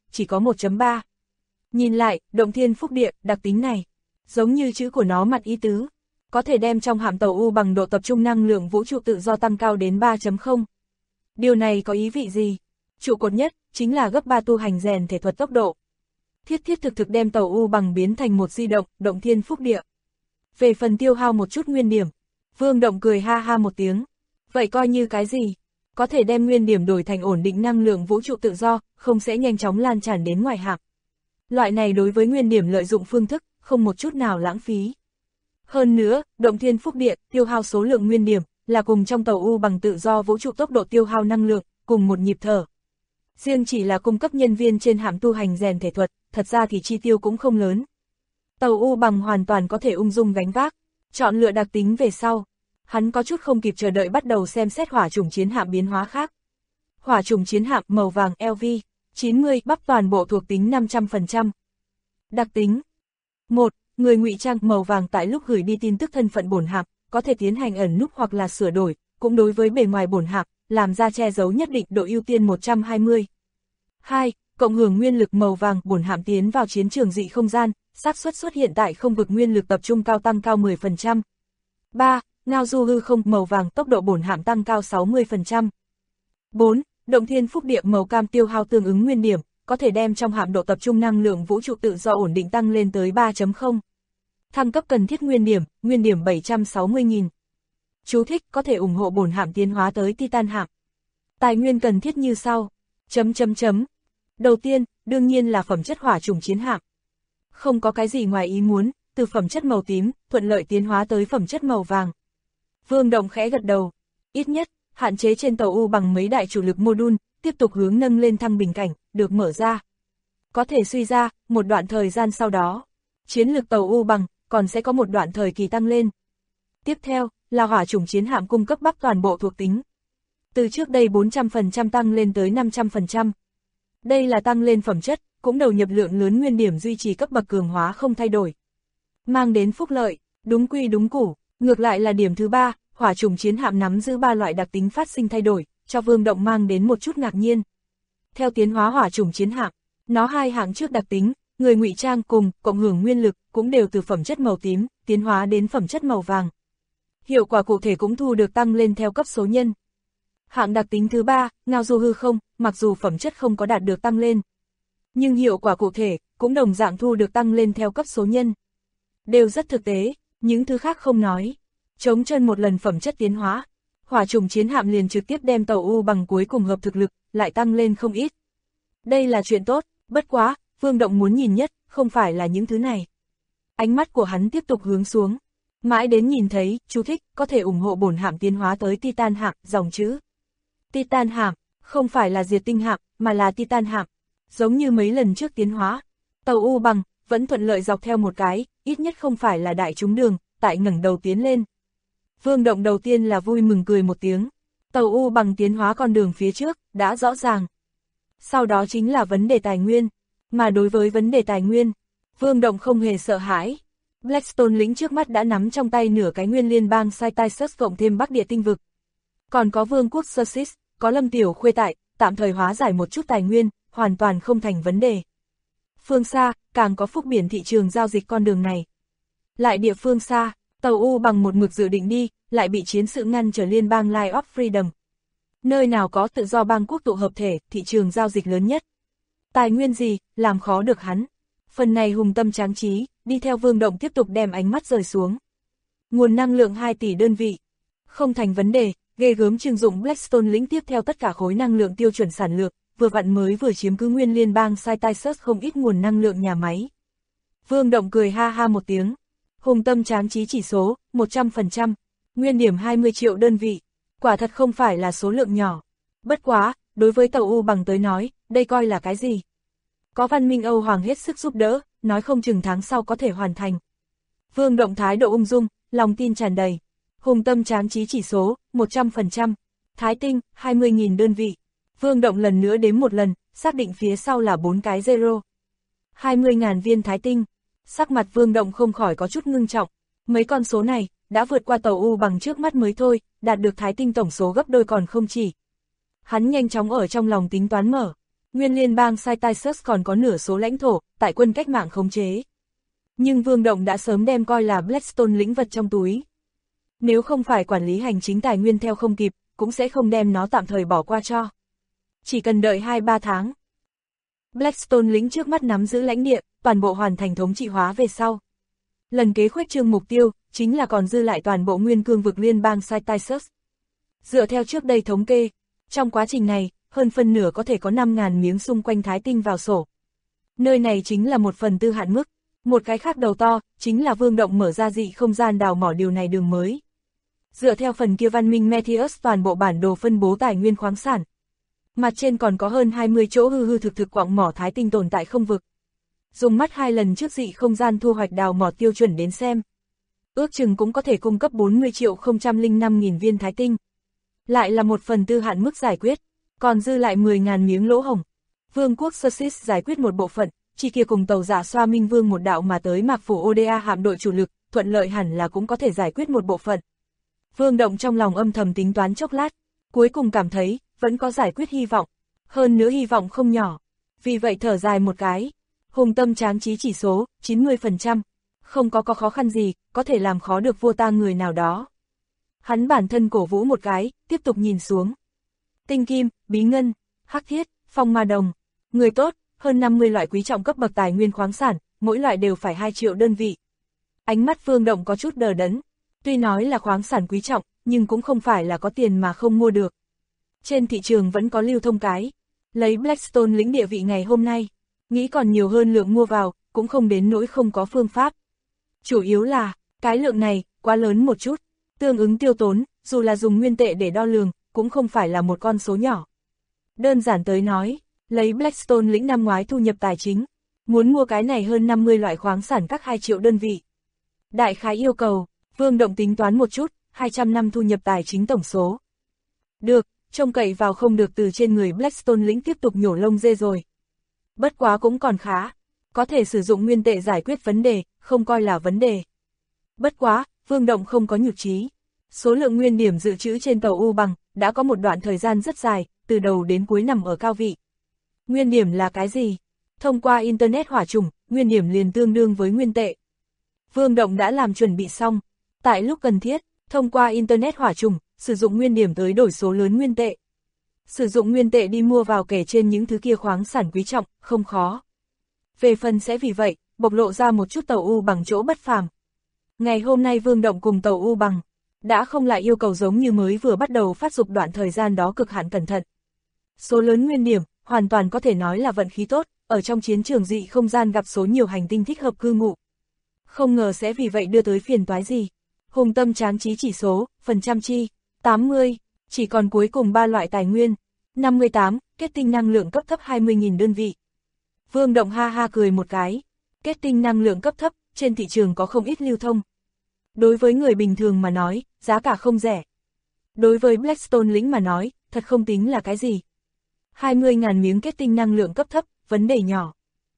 chỉ có 1.3. Nhìn lại, động thiên phúc địa, đặc tính này, giống như chữ của nó mặt ý tứ, có thể đem trong hạm tàu U bằng độ tập trung năng lượng vũ trụ tự do tăng cao đến 3.0. Điều này có ý vị gì? Trụ cột nhất, chính là gấp 3 tu hành rèn thể thuật tốc độ. Thiết thực đem tàu U bằng biến thành một di động, động thiên phúc địa. Về phần tiêu hao một chút nguyên điểm, Vương Động cười ha ha một tiếng. Vậy coi như cái gì? Có thể đem nguyên điểm đổi thành ổn định năng lượng vũ trụ tự do, không sẽ nhanh chóng lan tràn đến ngoài hạm. Loại này đối với nguyên điểm lợi dụng phương thức, không một chút nào lãng phí. Hơn nữa, động thiên phúc địa tiêu hao số lượng nguyên điểm, là cùng trong tàu U bằng tự do vũ trụ tốc độ tiêu hao năng lượng, cùng một nhịp thở. Riêng chỉ là cung cấp nhân viên trên hạm tu hành rèn thể thuật, thật ra thì chi tiêu cũng không lớn. Tàu U bằng hoàn toàn có thể ung dung gánh vác. Chọn lựa đặc tính về sau, hắn có chút không kịp chờ đợi bắt đầu xem xét hỏa chủng chiến hạm biến hóa khác. Hỏa chủng chiến hạm màu vàng LV 90 bắp toàn bộ thuộc tính 500%. Đặc tính 1. Người ngụy trang màu vàng tại lúc gửi đi tin tức thân phận bổn hạm, có thể tiến hành ẩn núp hoặc là sửa đổi, cũng đối với bề ngoài bổn hạm, làm ra che giấu nhất định độ ưu tiên 120. 2. Cộng hưởng nguyên lực màu vàng bổn hạm tiến vào chiến trường dị không gian, xác suất xuất hiện tại không vực nguyên lực tập trung cao tăng cao 10%. 3. Ngao du hư không màu vàng tốc độ bổn hạm tăng cao 60%. 4. Động thiên phúc địa màu cam tiêu hao tương ứng nguyên điểm, có thể đem trong hạm độ tập trung năng lượng vũ trụ tự do ổn định tăng lên tới 3.0. Thăng cấp cần thiết nguyên điểm 760.000. Chú thích có thể ủng hộ bổn hạm tiến hóa tới Titan hạm. Tài nguyên cần thiết như sau. Đầu tiên, đương nhiên là phẩm chất hỏa chủng chiến hạm. Không có cái gì ngoài ý muốn, từ phẩm chất màu tím, thuận lợi tiến hóa tới phẩm chất màu vàng. Vương Động khẽ gật đầu. Ít nhất, hạn chế trên tàu U bằng mấy đại chủ lực module, tiếp tục hướng nâng lên thăng bình cảnh, được mở ra. Có thể suy ra, một đoạn thời gian sau đó, chiến lực tàu U bằng, còn sẽ có một đoạn thời kỳ tăng lên. Tiếp theo, là hỏa chủng chiến hạm cung cấp bắp toàn bộ thuộc tính. Từ trước đây 400% tăng lên tới 500%. Đây là tăng lên phẩm chất, cũng đầu nhập lượng lớn nguyên điểm duy trì cấp bậc cường hóa không thay đổi. Mang đến phúc lợi, đúng quy đúng củ, ngược lại là điểm thứ 3, hỏa chủng chiến hạm nắm giữ 3 loại đặc tính phát sinh thay đổi, cho Vương Động mang đến một chút ngạc nhiên. Theo tiến hóa hỏa chủng chiến hạm, nó 2 hạng trước đặc tính, người ngụy trang cùng cộng hưởng nguyên lực cũng đều từ phẩm chất màu tím, tiến hóa đến phẩm chất màu vàng. Hiệu quả cụ thể cũng thu được tăng lên theo cấp số nhân. Hạng đặc tính thứ 3, ngao du hư không, mặc dù phẩm chất không có đạt được tăng lên, nhưng hiệu quả cụ thể cũng đồng dạng thu được tăng lên theo cấp số nhân. Đều rất thực tế, những thứ khác không nói. Chống chân một lần phẩm chất tiến hóa, hỏa chủng chiến hạm liền trực tiếp đem tàu U bằng cuối cùng hợp thực lực, lại tăng lên không ít. Đây là chuyện tốt, bất quá, Vương Động muốn nhìn nhất, không phải là những thứ này. Ánh mắt của hắn tiếp tục hướng xuống, mãi đến nhìn thấy, chú thích, có thể ủng hộ bổn hạm tiến hóa tới Titan hạm, dòng chữ. Titan hạm, không phải là diệt tinh hạm, mà là Titan hạm. Giống như mấy lần trước tiến hóa, tàu U bằng, vẫn thuận lợi dọc theo một cái, ít nhất không phải là đại trúng đường, tại ngẩng đầu tiến lên. Vương Động đầu tiên là vui mừng cười một tiếng, tàu U bằng tiến hóa con đường phía trước, đã rõ ràng. Sau đó chính là vấn đề tài nguyên, mà đối với vấn đề tài nguyên, Vương Động không hề sợ hãi. Blackstone lĩnh trước mắt đã nắm trong tay nửa cái nguyên liên bang Cytisus cộng thêm Bắc Địa tinh vực. Còn có vương quốc Sussex, có Lâm Tiểu Khuê tại, tạm thời hóa giải một chút tài nguyên, hoàn toàn không thành vấn đề. Phương xa, càng có phúc biển thị trường giao dịch con đường này. Lại địa phương xa, tàu U bằng một mực dự định đi, lại bị chiến sự ngăn trở liên bang Line of Freedom. Nơi nào có tự do bang quốc tụ hợp thể, thị trường giao dịch lớn nhất. Tài nguyên gì, làm khó được hắn. Phần này hùng tâm tráng trí, đi theo Vương Động tiếp tục đem ánh mắt rời xuống. Nguồn năng lượng 2 tỷ đơn vị. Không thành vấn đề, ghê gớm trưng dụng Blackstone lĩnh tiếp theo tất cả khối năng lượng tiêu chuẩn sản lượng, vừa vặn mới vừa chiếm cứ nguyên liên bang Cytisus không ít nguồn năng lượng nhà máy. Vương Động cười ha ha một tiếng. Hùng tâm tráng trí chỉ số, 100%, nguyên điểm 20 triệu đơn vị. Quả thật không phải là số lượng nhỏ. Bất quá, đối với tàu U bằng tới nói, đây coi là cái gì? Có văn minh Âu Hoàng hết sức giúp đỡ, nói không chừng tháng sau có thể hoàn thành. Vương Động thái độ ung dung, lòng tin tràn đầy. Hùng tâm tráng trí chỉ số, 100%. Thái tinh, 20.000 đơn vị. Vương Động lần nữa đếm một lần, xác định phía sau là 4 cái zero. 20.000 viên thái tinh. Sắc mặt Vương Động không khỏi có chút ngưng trọng. Mấy con số này, đã vượt qua tàu U bằng trước mắt mới thôi, đạt được thái tinh tổng số gấp đôi còn không chỉ. Hắn nhanh chóng ở trong lòng tính toán mở. Nguyên liên bang Cytisus còn có nửa số lãnh thổ, tại quân cách mạng khống chế. Nhưng Vương Động đã sớm đem coi là Blackstone lĩnh vật trong túi. Nếu không phải quản lý hành chính tài nguyên theo không kịp, cũng sẽ không đem nó tạm thời bỏ qua cho. Chỉ cần đợi 2-3 tháng. Blackstone lĩnh trước mắt nắm giữ lãnh địa, toàn bộ hoàn thành thống trị hóa về sau. Lần kế khuếch trương mục tiêu, chính là còn dư lại toàn bộ nguyên cương vực liên bang Cytisus. Dựa theo trước đây thống kê, trong quá trình này, hơn phân nửa có thể có 5.000 miếng xung quanh Thái Tinh vào sổ. Nơi này chính là 1/4 hạn mức. Một cái khác đầu to, chính là Vương Động mở ra dị không gian đào mỏ điều này đường mới. Dựa theo phần kia văn minh Metheus toàn bộ bản đồ phân bố tài nguyên khoáng sản. Mặt trên còn có hơn 20 chỗ hư thực quặng mỏ Thái Tinh tồn tại không vực. Dùng mắt 2 lần trước dị không gian thu hoạch đào mỏ tiêu chuẩn đến xem. Ước chừng cũng có thể cung cấp 40.005.000 viên Thái Tinh. Lại là 1/4 hạn mức giải quyết, còn dư lại 10.000 miếng lỗ hổng. Vương quốc Sussex giải quyết một bộ phận, chỉ kia cùng tàu giả xoa Minh Vương một đạo mà tới Mạc Phủ Oda hạm đội chủ lực, thuận lợi hẳn là cũng có thể giải quyết một bộ phận. Vương Động trong lòng âm thầm tính toán chốc lát, cuối cùng cảm thấy, vẫn có giải quyết hy vọng, hơn nữa hy vọng không nhỏ. Vì vậy thở dài một cái, hùng tâm tráng trí chỉ số, 90%, không có khó khăn gì, có thể làm khó được vua ta người nào đó. Hắn bản thân cổ vũ một cái, tiếp tục nhìn xuống. Tinh kim, bí ngân, hắc thiết, phong ma đồng, người tốt, hơn 50 loại quý trọng cấp bậc tài nguyên khoáng sản, mỗi loại đều phải 2 triệu đơn vị. Ánh mắt Vương Động có chút đờ đẫn, tuy nói là khoáng sản quý trọng, nhưng cũng không phải là có tiền mà không mua được. Trên thị trường vẫn có lưu thông cái, lấy Blackstone lĩnh địa vị ngày hôm nay, nghĩ còn nhiều hơn lượng mua vào, cũng không đến nỗi không có phương pháp. Chủ yếu là, cái lượng này, quá lớn một chút, tương ứng tiêu tốn, dù là dùng nguyên tệ để đo lường, cũng không phải là một con số nhỏ. Đơn giản tới nói, lấy Blackstone lĩnh năm ngoái thu nhập tài chính, muốn mua cái này hơn 50 loại khoáng sản các 2 triệu đơn vị. Đại khái yêu cầu, Vương Động tính toán một chút, 200 năm thu nhập tài chính tổng số. Được, trông cậy vào không được từ trên người Blackstone lĩnh tiếp tục nhổ lông dê rồi. Bất quá cũng còn khá, có thể sử dụng nguyên tệ giải quyết vấn đề, không coi là vấn đề. Bất quá, Vương Động không có nhụt chí. Số lượng nguyên điểm dự trữ trên tàu U Bằng, đã có một đoạn thời gian rất dài, từ đầu đến cuối nằm ở cao vị. Nguyên điểm là cái gì? Thông qua Internet hỏa trùng, nguyên điểm liền tương đương với nguyên tệ. Vương Động đã làm chuẩn bị xong. Tại lúc cần thiết, thông qua Internet hỏa trùng, sử dụng nguyên điểm tới đổi số lớn nguyên tệ. Sử dụng nguyên tệ đi mua vào kể trên những thứ kia khoáng sản quý trọng, không khó. Về phần sẽ vì vậy, bộc lộ ra một chút tàu U Bằng chỗ bất phàm. Ngày hôm nay Vương Động cùng tàu U Bằng, đã không lại yêu cầu giống như mới vừa bắt đầu phát dục đoạn thời gian đó cực hạn cẩn thận. Số lớn nguyên điểm, hoàn toàn có thể nói là vận khí tốt, ở trong chiến trường dị không gian gặp số nhiều hành tinh thích hợp cư ngụ. Không ngờ sẽ vì vậy đưa tới phiền toái gì. Hùng tâm tráng trí chỉ số, phần trăm chi, 80, chỉ còn cuối cùng 3 loại tài nguyên, 58, kết tinh năng lượng cấp thấp 20.000 đơn vị. Vương Động ha ha cười một cái, kết tinh năng lượng cấp thấp, trên thị trường có không ít lưu thông. Đối với người bình thường mà nói, giá cả không rẻ. Đối với Blackstone lĩnh mà nói, thật không tính là cái gì. 20.000 miếng kết tinh năng lượng cấp thấp, vấn đề nhỏ.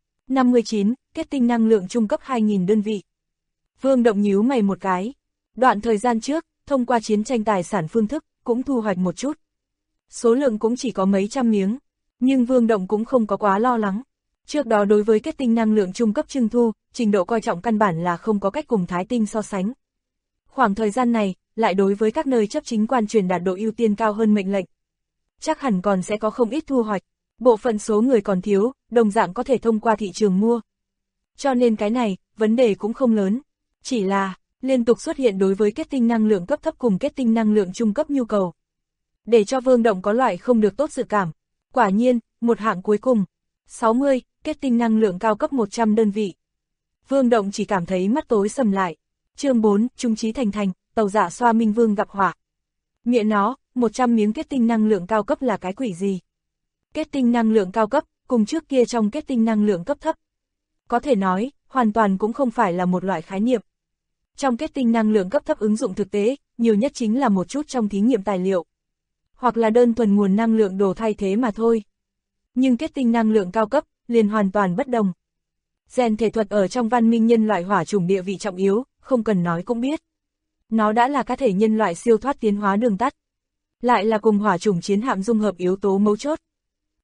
59, kết tinh năng lượng trung cấp 2.000 đơn vị. Vương Động nhíu mày một cái. Đoạn thời gian trước, thông qua chiến tranh tài sản phương thức, cũng thu hoạch một chút. Số lượng cũng chỉ có mấy trăm miếng, nhưng Vương Động cũng không có quá lo lắng. Trước đó đối với kết tinh năng lượng trung cấp trưng thu, trình độ coi trọng căn bản là không có cách cùng Thái Tinh so sánh. Khoảng thời gian này, lại đối với các nơi chấp chính quan truyền đạt độ ưu tiên cao hơn mệnh lệnh. Chắc hẳn còn sẽ có không ít thu hoạch, bộ phận số người còn thiếu, đồng dạng có thể thông qua thị trường mua. Cho nên cái này, vấn đề cũng không lớn, chỉ là, liên tục xuất hiện đối với kết tinh năng lượng cấp thấp cùng kết tinh năng lượng trung cấp nhu cầu. Để cho Vương Động có loại không được tốt dự cảm. Quả nhiên, một hạng cuối cùng, 60, kết tinh năng lượng cao cấp 100 đơn vị. Vương Động chỉ cảm thấy mắt tối sầm lại. Chương 4, Trung trí thành thành, tàu giả xoa Minh Vương gặp hỏa. Mẹ nó, 100 miếng kết tinh năng lượng cao cấp là cái quỷ gì? Kết tinh năng lượng cao cấp, cùng trước kia trong kết tinh năng lượng cấp thấp. Có thể nói, hoàn toàn cũng không phải là một loại khái niệm. Trong kết tinh năng lượng cấp thấp ứng dụng thực tế, nhiều nhất chính là một chút trong thí nghiệm tài liệu. Hoặc là đơn thuần nguồn năng lượng đồ thay thế mà thôi. Nhưng kết tinh năng lượng cao cấp, liền hoàn toàn bất đồng. Gen thể thuật ở trong văn minh nhân loại hỏa chủng địa vị trọng yếu, không cần nói cũng biết. Nó đã là cá thể nhân loại siêu thoát tiến hóa đường tắt. Lại là cùng hỏa chủng chiến hạm dung hợp yếu tố mấu chốt.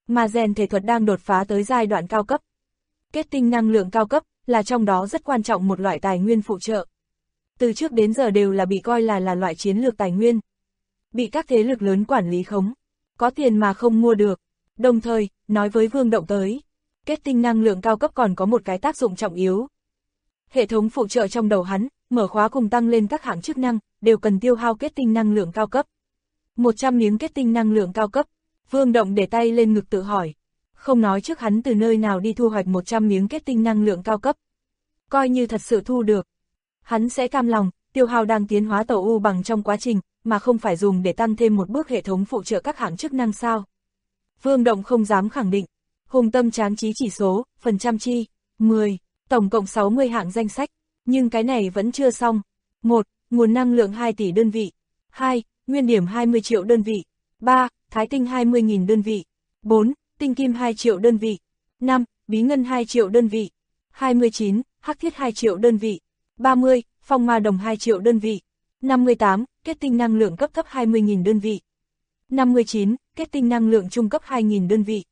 mà rèn thể thuật đang đột phá tới giai đoạn cao cấp. Kết tinh năng lượng cao cấp là trong đó rất quan trọng một loại tài nguyên phụ trợ. Từ trước đến giờ đều là bị coi là loại chiến lược tài nguyên. Bị các thế lực lớn quản lý khống, có tiền mà không mua được. Đồng thời, nói với Vương Động tới, kết tinh năng lượng cao cấp còn có một cái tác dụng trọng yếu. Hệ thống phụ trợ trong đầu hắn, mở khóa cùng tăng lên các hạng chức năng, đều cần tiêu hao kết tinh năng lượng cao cấp. 100 miếng kết tinh năng lượng cao cấp, Vương Động để tay lên ngực tự hỏi. Không nói trước hắn từ nơi nào đi thu hoạch 100 miếng kết tinh năng lượng cao cấp. Coi như thật sự thu được, hắn sẽ cam lòng, tiêu hao đang tiến hóa tàu U bằng trong quá trình, mà không phải dùng để tăng thêm một bước hệ thống phụ trợ các hạng chức năng sao. Vương Động không dám khẳng định. Hùng tâm tráng trí chỉ số, phần trăm chi, 10, tổng cộng 60 hạng danh sách, nhưng cái này vẫn chưa xong. 1. Nguồn năng lượng 2 tỷ đơn vị. 2. Nguyên điểm 20 triệu đơn vị. 3. Thái tinh 20.000 đơn vị. 4. Tinh kim 2 triệu đơn vị. 5. Bí ngân 2 triệu đơn vị. 29. Hắc thiết 2 triệu đơn vị. 30. Phong ma đồng 2 triệu đơn vị. 58. Kết tinh năng lượng cấp thấp 20.000 đơn vị. 59. Kết tinh năng lượng trung cấp 2.000 đơn vị.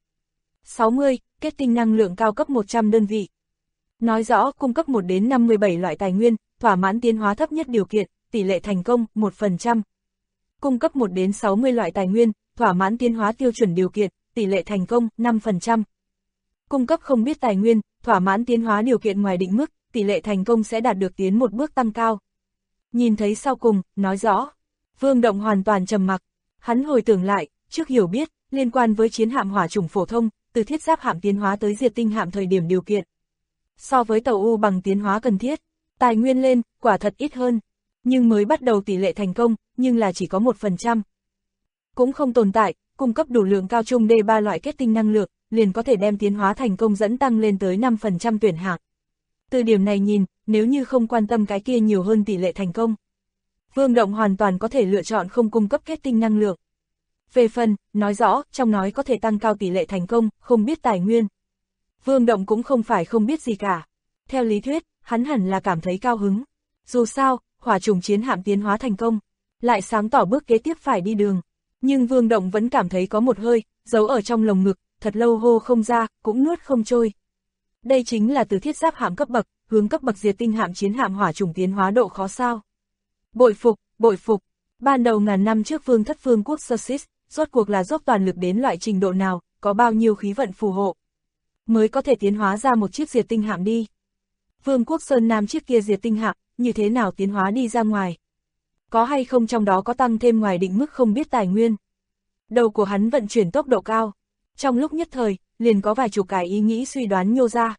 60. Kết tinh năng lượng cao cấp 100 đơn vị. Nói rõ cung cấp 1 đến 57 loại tài nguyên, thỏa mãn tiến hóa thấp nhất điều kiện, tỷ lệ thành công 1%. Cung cấp 1 đến 60 loại tài nguyên, thỏa mãn tiến hóa tiêu chuẩn điều kiện, tỷ lệ thành công 5%. Cung cấp không biết tài nguyên, thỏa mãn tiến hóa điều kiện ngoài định mức, tỷ lệ thành công sẽ đạt được tiến một bước tăng cao. Nhìn thấy sau cùng, nói rõ. Vương Động hoàn toàn trầm mặc. Hắn hồi tưởng lại, trước hiểu biết, liên quan với chiến hạm hỏa chủng phổ thông, từ thiết giáp hạm tiến hóa tới diệt tinh hạm thời điểm điều kiện. So với tàu U bằng tiến hóa cần thiết, tài nguyên lên, quả thật ít hơn. Nhưng mới bắt đầu tỷ lệ thành công, nhưng là chỉ có 1%. Cũng không tồn tại, cung cấp đủ lượng cao trung D3 loại kết tinh năng lượng, liền có thể đem tiến hóa thành công dẫn tăng lên tới 5% tuyển hạng. Từ điểm này nhìn, nếu như không quan tâm cái kia nhiều hơn tỷ lệ thành công, Vương Động hoàn toàn có thể lựa chọn không cung cấp kết tinh năng lượng. Về phần, nói rõ, trong nói có thể tăng cao tỷ lệ thành công, không biết tài nguyên. Vương Động cũng không phải không biết gì cả. Theo lý thuyết, hắn hẳn là cảm thấy cao hứng. Dù sao, hỏa chủng chiến hạm tiến hóa thành công, lại sáng tỏ bước kế tiếp phải đi đường. Nhưng Vương Động vẫn cảm thấy có một hơi, giấu ở trong lồng ngực, thật lâu hô không ra, cũng nuốt không trôi. Đây chính là từ thiết giáp hạm cấp bậc, hướng cấp bậc diệt tinh hạm chiến hạm hỏa chủng tiến hóa độ khó sao. Bội phục, bội phục. Ban đầu ngàn năm trước Vương Thất Vương quốc Sussex, rốt cuộc là dốc toàn lực đến loại trình độ nào, có bao nhiêu khí vận phù hộ, mới có thể tiến hóa ra một chiếc diệt tinh hạm đi. Vương quốc Sơn Nam chiếc kia diệt tinh hạm, như thế nào tiến hóa đi ra ngoài? Có hay không trong đó có tăng thêm ngoài định mức không biết tài nguyên? Đầu của hắn vận chuyển tốc độ cao. Trong lúc nhất thời, liền có vài chục cái ý nghĩ suy đoán nhô ra.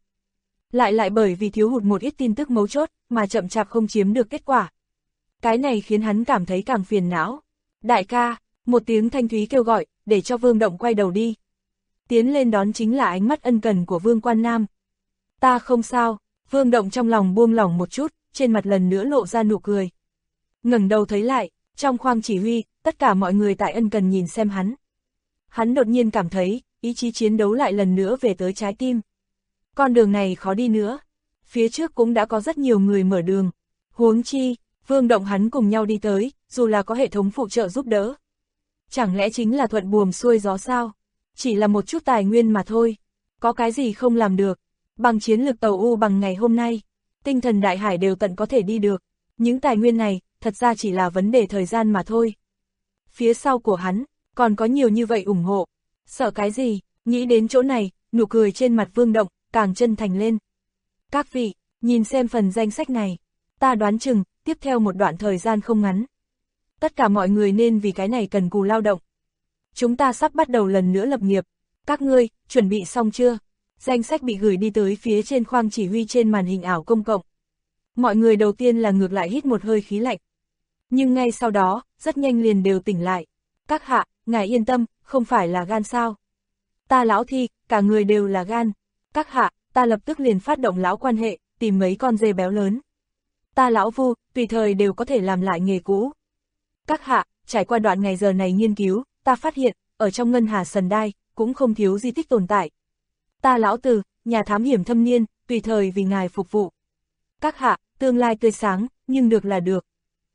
Lại bởi vì thiếu hụt một ít tin tức mấu chốt, mà chậm chạp không chiếm được kết quả. Cái này khiến hắn cảm thấy càng phiền não. Đại ca, một tiếng thanh thúy kêu gọi, để cho Vương Động quay đầu đi. Tiến lên đón chính là ánh mắt ân cần của Vương Quan Nam. Ta không sao, Vương Động trong lòng buông lỏng một chút, trên mặt lần nữa lộ ra nụ cười. Ngẩng đầu thấy lại, trong khoang chỉ huy, tất cả mọi người tại ân cần nhìn xem hắn. Hắn đột nhiên cảm thấy, ý chí chiến đấu lại lần nữa về tới trái tim. Con đường này khó đi nữa. Phía trước cũng đã có rất nhiều người mở đường. Huống chi, Vương Động hắn cùng nhau đi tới, dù là có hệ thống phụ trợ giúp đỡ. Chẳng lẽ chính là thuận buồm xuôi gió sao? Chỉ là một chút tài nguyên mà thôi. Có cái gì không làm được? Bằng chiến lược tàu U bằng ngày hôm nay, tinh thần đại hải đều tận có thể đi được. Những tài nguyên này, thật ra chỉ là vấn đề thời gian mà thôi. Phía sau của hắn, còn có nhiều như vậy ủng hộ. Sợ cái gì? Nghĩ đến chỗ này, nụ cười trên mặt Vương Động càng chân thành lên. Các vị, nhìn xem phần danh sách này. Ta đoán chừng, tiếp theo một đoạn thời gian không ngắn, tất cả mọi người nên vì cái này cần cù lao động. Chúng ta sắp bắt đầu lần nữa lập nghiệp. Các ngươi, chuẩn bị xong chưa? Danh sách bị gửi đi tới phía trên khoang chỉ huy trên màn hình ảo công cộng. Mọi người đầu tiên là ngược lại hít một hơi khí lạnh. Nhưng ngay sau đó, rất nhanh liền đều tỉnh lại. Các hạ, ngài yên tâm, không phải là gan sao? Ta lão Thi, cả người đều là gan. Các hạ, ta lập tức liền phát động lão quan hệ, tìm mấy con dê béo lớn. Ta lão Vu, tùy thời đều có thể làm lại nghề cũ. Các hạ, trải qua đoạn ngày giờ này nghiên cứu, ta phát hiện, ở trong ngân hà Sần Đai, cũng không thiếu di tích tồn tại. Ta lão Từ, nhà thám hiểm thâm niên, tùy thời vì ngài phục vụ. Các hạ, tương lai tươi sáng, nhưng được là được.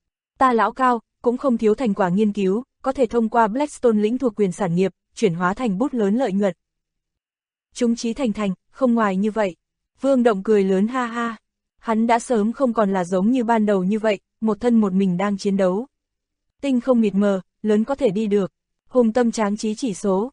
Ta lão Cao, cũng không thiếu thành quả nghiên cứu, có thể thông qua Blackstone lĩnh thuộc quyền sản nghiệp, chuyển hóa thành bút lớn lợi nhuận. Chúng chí thành thành, không ngoài như vậy. Vương Động cười lớn ha ha. Hắn đã sớm không còn là giống như ban đầu như vậy, một thân một mình đang chiến đấu. Tinh không mịt mờ, lớn có thể đi được. Hùng tâm tráng trí chỉ số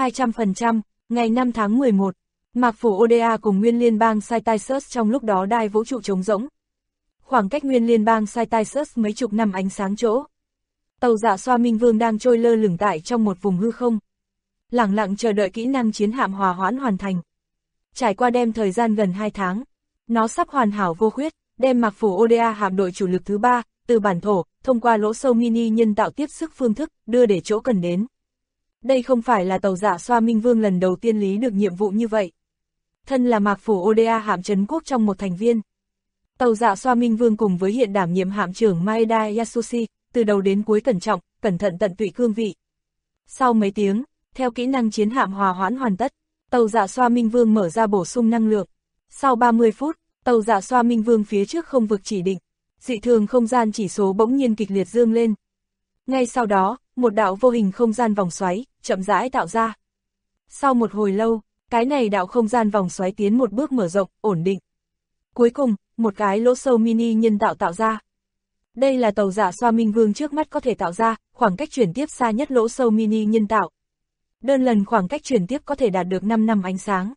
200%, ngày 5 tháng 11, Mạc phủ Oda cùng Nguyên Liên bang Cytisus trong lúc đó đai vũ trụ trống rỗng. Khoảng cách Nguyên Liên bang Cytisus mấy chục năm ánh sáng chỗ. Tàu Dạ Xoa Minh Vương đang trôi lơ lửng tại trong một vùng hư không. Lẳng lặng chờ đợi kỹ năng chiến hạm hòa hoãn hoàn thành. Trải qua đêm thời gian gần 2 tháng, nó sắp hoàn hảo vô khuyết, đem Mạc phủ Oda hạm đội chủ lực thứ 3, từ bản thổ, thông qua lỗ sâu mini nhân tạo tiếp sức phương thức, đưa để chỗ cần đến. Đây không phải là tàu Dạ Xoa Minh Vương lần đầu tiên lý được nhiệm vụ như vậy. Thân là Mạc phủ Oda hạm trấn quốc trong một thành viên. Tàu Dạ Xoa Minh Vương cùng với hiện đảm nhiệm hạm trưởng Maeda Yasushi, từ đầu đến cuối cẩn trọng, cẩn thận tận tụy cương vị. Sau mấy tiếng, theo kỹ năng chiến hạm hòa hoãn hoàn tất, tàu Dạ Xoa Minh Vương mở ra bổ sung năng lượng. Sau 30 phút, tàu Dạ Xoa Minh Vương phía trước không vực chỉ định, dị thường không gian chỉ số bỗng nhiên kịch liệt dương lên. Ngay sau đó, một đạo vô hình không gian vòng xoáy, chậm rãi tạo ra. Sau một hồi lâu, cái này đạo không gian vòng xoáy tiến một bước mở rộng, ổn định. Cuối cùng, một cái lỗ sâu mini nhân tạo ra. Đây là tàu Dạ Xoa Minh Vương trước mắt có thể tạo ra, khoảng cách chuyển tiếp xa nhất lỗ sâu mini nhân tạo. Đơn lần khoảng cách chuyển tiếp có thể đạt được 5 năm ánh sáng.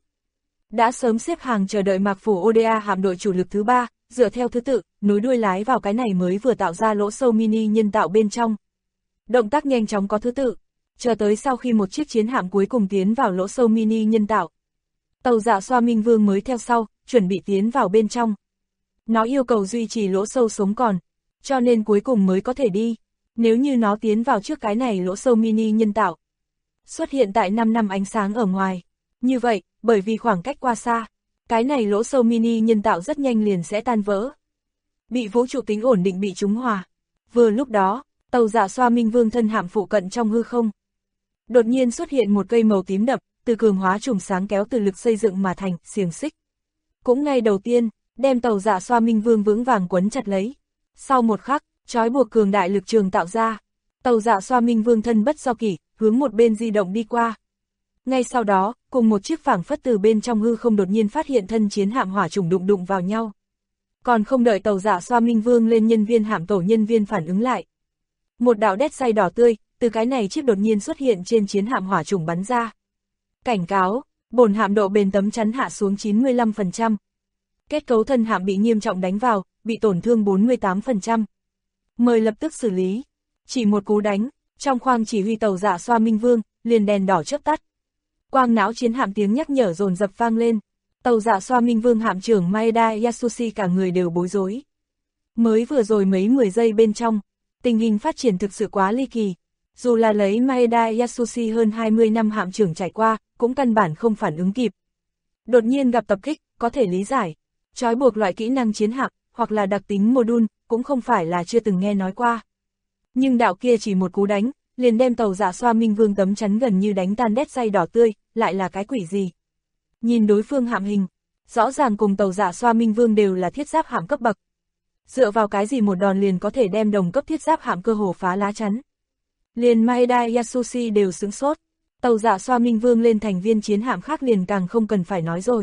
Đã sớm xếp hàng chờ đợi Mạc phủ Oda hạm đội chủ lực thứ 3, dựa theo thứ tự, nối đuôi lái vào cái này mới vừa tạo ra lỗ sâu mini nhân tạo bên trong. Động tác nhanh chóng có thứ tự, chờ tới sau khi một chiếc chiến hạm cuối cùng tiến vào lỗ sâu mini nhân tạo. Tàu Dạ Xoa Minh Vương mới theo sau, chuẩn bị tiến vào bên trong. Nó yêu cầu duy trì lỗ sâu sống còn, cho nên cuối cùng mới có thể đi. Nếu như nó tiến vào trước cái này lỗ sâu mini nhân tạo, xuất hiện tại 5 năm ánh sáng ở ngoài. Như vậy, bởi vì khoảng cách quá xa, cái này lỗ sâu mini nhân tạo rất nhanh liền sẽ tan vỡ. Bị vũ trụ tính ổn định bị trúng hòa. Vừa lúc đó, tàu Dạ Xoa Minh Vương thân hạm phụ cận trong hư không. Đột nhiên xuất hiện một cây màu tím đậm, từ cường hóa chùm sáng kéo từ lực xây dựng mà thành, xiềng xích. Cũng ngay đầu tiên, đem tàu Dạ Xoa Minh Vương vững vàng quấn chặt lấy. Sau một khắc, trói buộc cường đại lực trường tạo ra. Tàu Dạ Xoa Minh Vương thân bất do kỷ, hướng một bên di động đi qua. Ngay sau đó, cùng một chiếc phảng phất từ bên trong hư không đột nhiên phát hiện thân chiến hạm hỏa trùng đụng vào nhau. Còn không đợi tàu Dạ Xoa Minh Vương lên nhân viên hạm tổ nhân viên phản ứng lại. Một đạo đét say đỏ tươi, từ cái này chiếc đột nhiên xuất hiện trên chiến hạm hỏa trùng bắn ra. Cảnh cáo, bổn hạm độ bền tấm chắn hạ xuống 95%. Kết cấu thân hạm bị nghiêm trọng đánh vào, bị tổn thương 48%. Mời lập tức xử lý. Chỉ một cú đánh, trong khoang chỉ huy tàu Dạ Xoa Minh Vương, liền đèn đỏ chớp tắt. Quang não chiến hạm tiếng nhắc nhở dồn dập vang lên. Tàu Dạ Xoa Minh Vương hạm trưởng Maeda Yasushi cả người đều bối rối. Mới vừa rồi mấy 10 giây bên trong, tình hình phát triển thực sự quá ly kỳ. Dù là lấy Maeda Yasushi hơn 20 năm hạm trưởng trải qua, cũng căn bản không phản ứng kịp. Đột nhiên gặp tập kích, có thể lý giải. Trói buộc loại kỹ năng chiến hạm, hoặc là đặc tính module, cũng không phải là chưa từng nghe nói qua. Nhưng đạo kia chỉ một cú đánh, liền đem tàu Dạ Xoa Minh Vương tấm chắn gần như đánh tan đét say đỏ tươi, lại là cái quỷ gì? Nhìn đối phương hạm hình, rõ ràng cùng tàu Dạ Xoa Minh Vương đều là thiết giáp hạm cấp bậc. Dựa vào cái gì một đòn liền có thể đem đồng cấp thiết giáp hạm cơ hồ phá lá chắn. Liền Maeda Yasushi đều sửng sốt, tàu Dạ Xoa Minh Vương lên thành viên chiến hạm khác liền càng không cần phải nói rồi.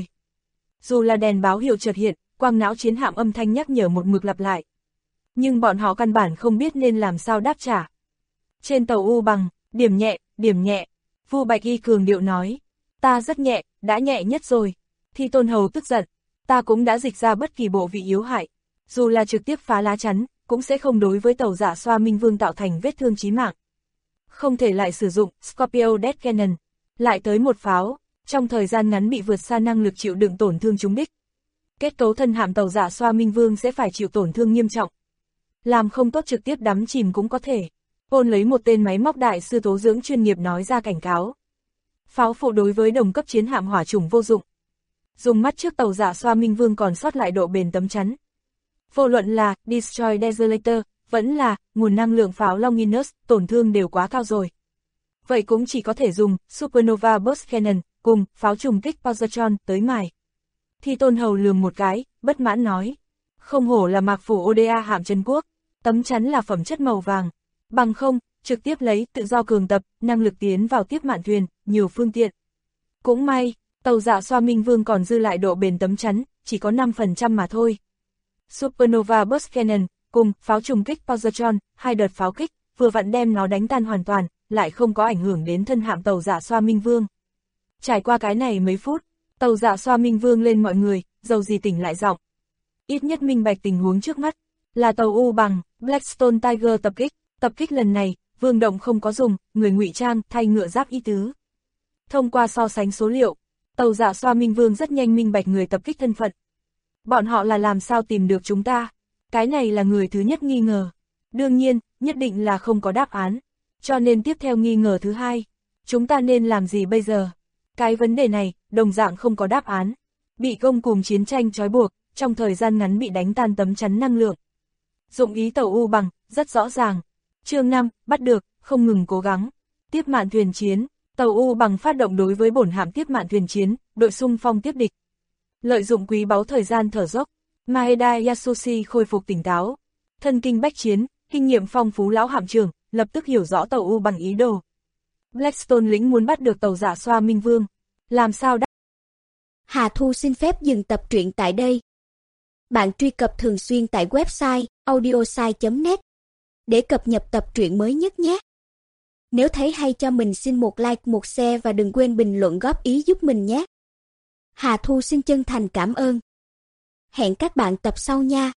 Dù là đèn báo hiệu chợt hiện, quang não chiến hạm âm thanh nhắc nhở một mực lặp lại. Nhưng bọn họ căn bản không biết nên làm sao đáp trả. Trên tàu U Bằng, điểm nhẹ, Vu Bạch Y cường điệu nói. Ta rất nhẹ, đã nhẹ nhất rồi. Thi Tôn Hầu tức giận, ta cũng đã dịch ra bất kỳ bộ vị yếu hại. Dù là trực tiếp phá lá chắn, cũng sẽ không đối với tàu Dạ Xoa Minh Vương tạo thành vết thương chí mạng. Không thể lại sử dụng Scorpio Death Cannon, lại tới một pháo, trong thời gian ngắn bị vượt xa năng lực chịu đựng tổn thương trúng đích. Kết cấu thân hạm tàu Dạ Xoa Minh Vương sẽ phải chịu tổn thương nghiêm trọng. Làm không tốt trực tiếp đắm chìm cũng có thể. Ôn lấy một tên máy móc đại sư tố dưỡng chuyên nghiệp nói ra cảnh cáo. Pháo phụ đối với đồng cấp chiến hạm hỏa trùng vô dụng. Dùng mắt trước tàu Dạ Xoa Minh Vương còn sót lại độ bền tấm chắn. Vô luận là Destroy Desolator, vẫn là nguồn năng lượng pháo Longinus, tổn thương đều quá cao rồi. Vậy cũng chỉ có thể dùng Supernova Burst Cannon cùng pháo trùng kích Positron tới mài. Thi Tôn Hầu lườm một cái, bất mãn nói. Không hổ là Mạc phủ Oda hạm trấn quốc, tấm chắn là phẩm chất màu vàng. Bằng không, trực tiếp lấy tự do cường tập, năng lực tiến vào tiếp mạn thuyền, nhiều phương tiện. Cũng may, Tàu Dạ Xoa Minh Vương còn dư lại độ bền tấm chắn, chỉ có 5% mà thôi. Supernova Burst Cannon, cùng pháo trùng kích Positron, 2 đợt pháo kích, vừa vặn đem nó đánh tan hoàn toàn, lại không có ảnh hưởng đến thân hạm tàu Dạ Xoa Minh Vương. Trải qua cái này mấy phút, tàu Dạ Xoa Minh Vương lên mọi người, dầu gì tỉnh lại giọng. Ít nhất minh bạch tình huống trước mắt, là tàu U bằng Blackstone Tiger tập kích lần này, Vương Động không có dùng người ngụy trang thay ngựa giáp y tứ. Thông qua so sánh số liệu, tàu Dạ Xoa Minh Vương rất nhanh minh bạch người tập kích thân phận. Bọn họ là làm sao tìm được chúng ta? Cái này là người thứ nhất nghi ngờ. Đương nhiên, nhất định là không có đáp án. Cho nên tiếp theo nghi ngờ thứ hai, chúng ta nên làm gì bây giờ? Cái vấn đề này, đồng dạng không có đáp án. Bị công cùng chiến tranh trói buộc, trong thời gian ngắn bị đánh tan tấm chắn năng lượng. Dụng ý tàu U bằng, rất rõ ràng. Chương 5, bắt được, không ngừng cố gắng. Tiếp mạn thuyền chiến, tàu U bằng phát động đối với bổn hạm tiếp mạn thuyền chiến, đội xung phong tiếp địch. Lợi dụng quý báu thời gian thở dốc, Maeda Yasushi khôi phục tỉnh táo. Thân kinh bách chiến, kinh nghiệm phong phú lão hạm trưởng, lập tức hiểu rõ tàu U bằng ý đồ. Blackstone lĩnh muốn bắt được tàu Dạ Xoa Minh Vương. Làm sao đáp? Hà Thu xin phép dừng tập truyện tại đây. Bạn truy cập thường xuyên tại website audiosai.net để cập nhật tập truyện mới nhất nhé. Nếu thấy hay cho mình xin một like, một share và đừng quên bình luận góp ý giúp mình nhé. Hà Thu xin chân thành cảm ơn. Hẹn các bạn tập sau nha.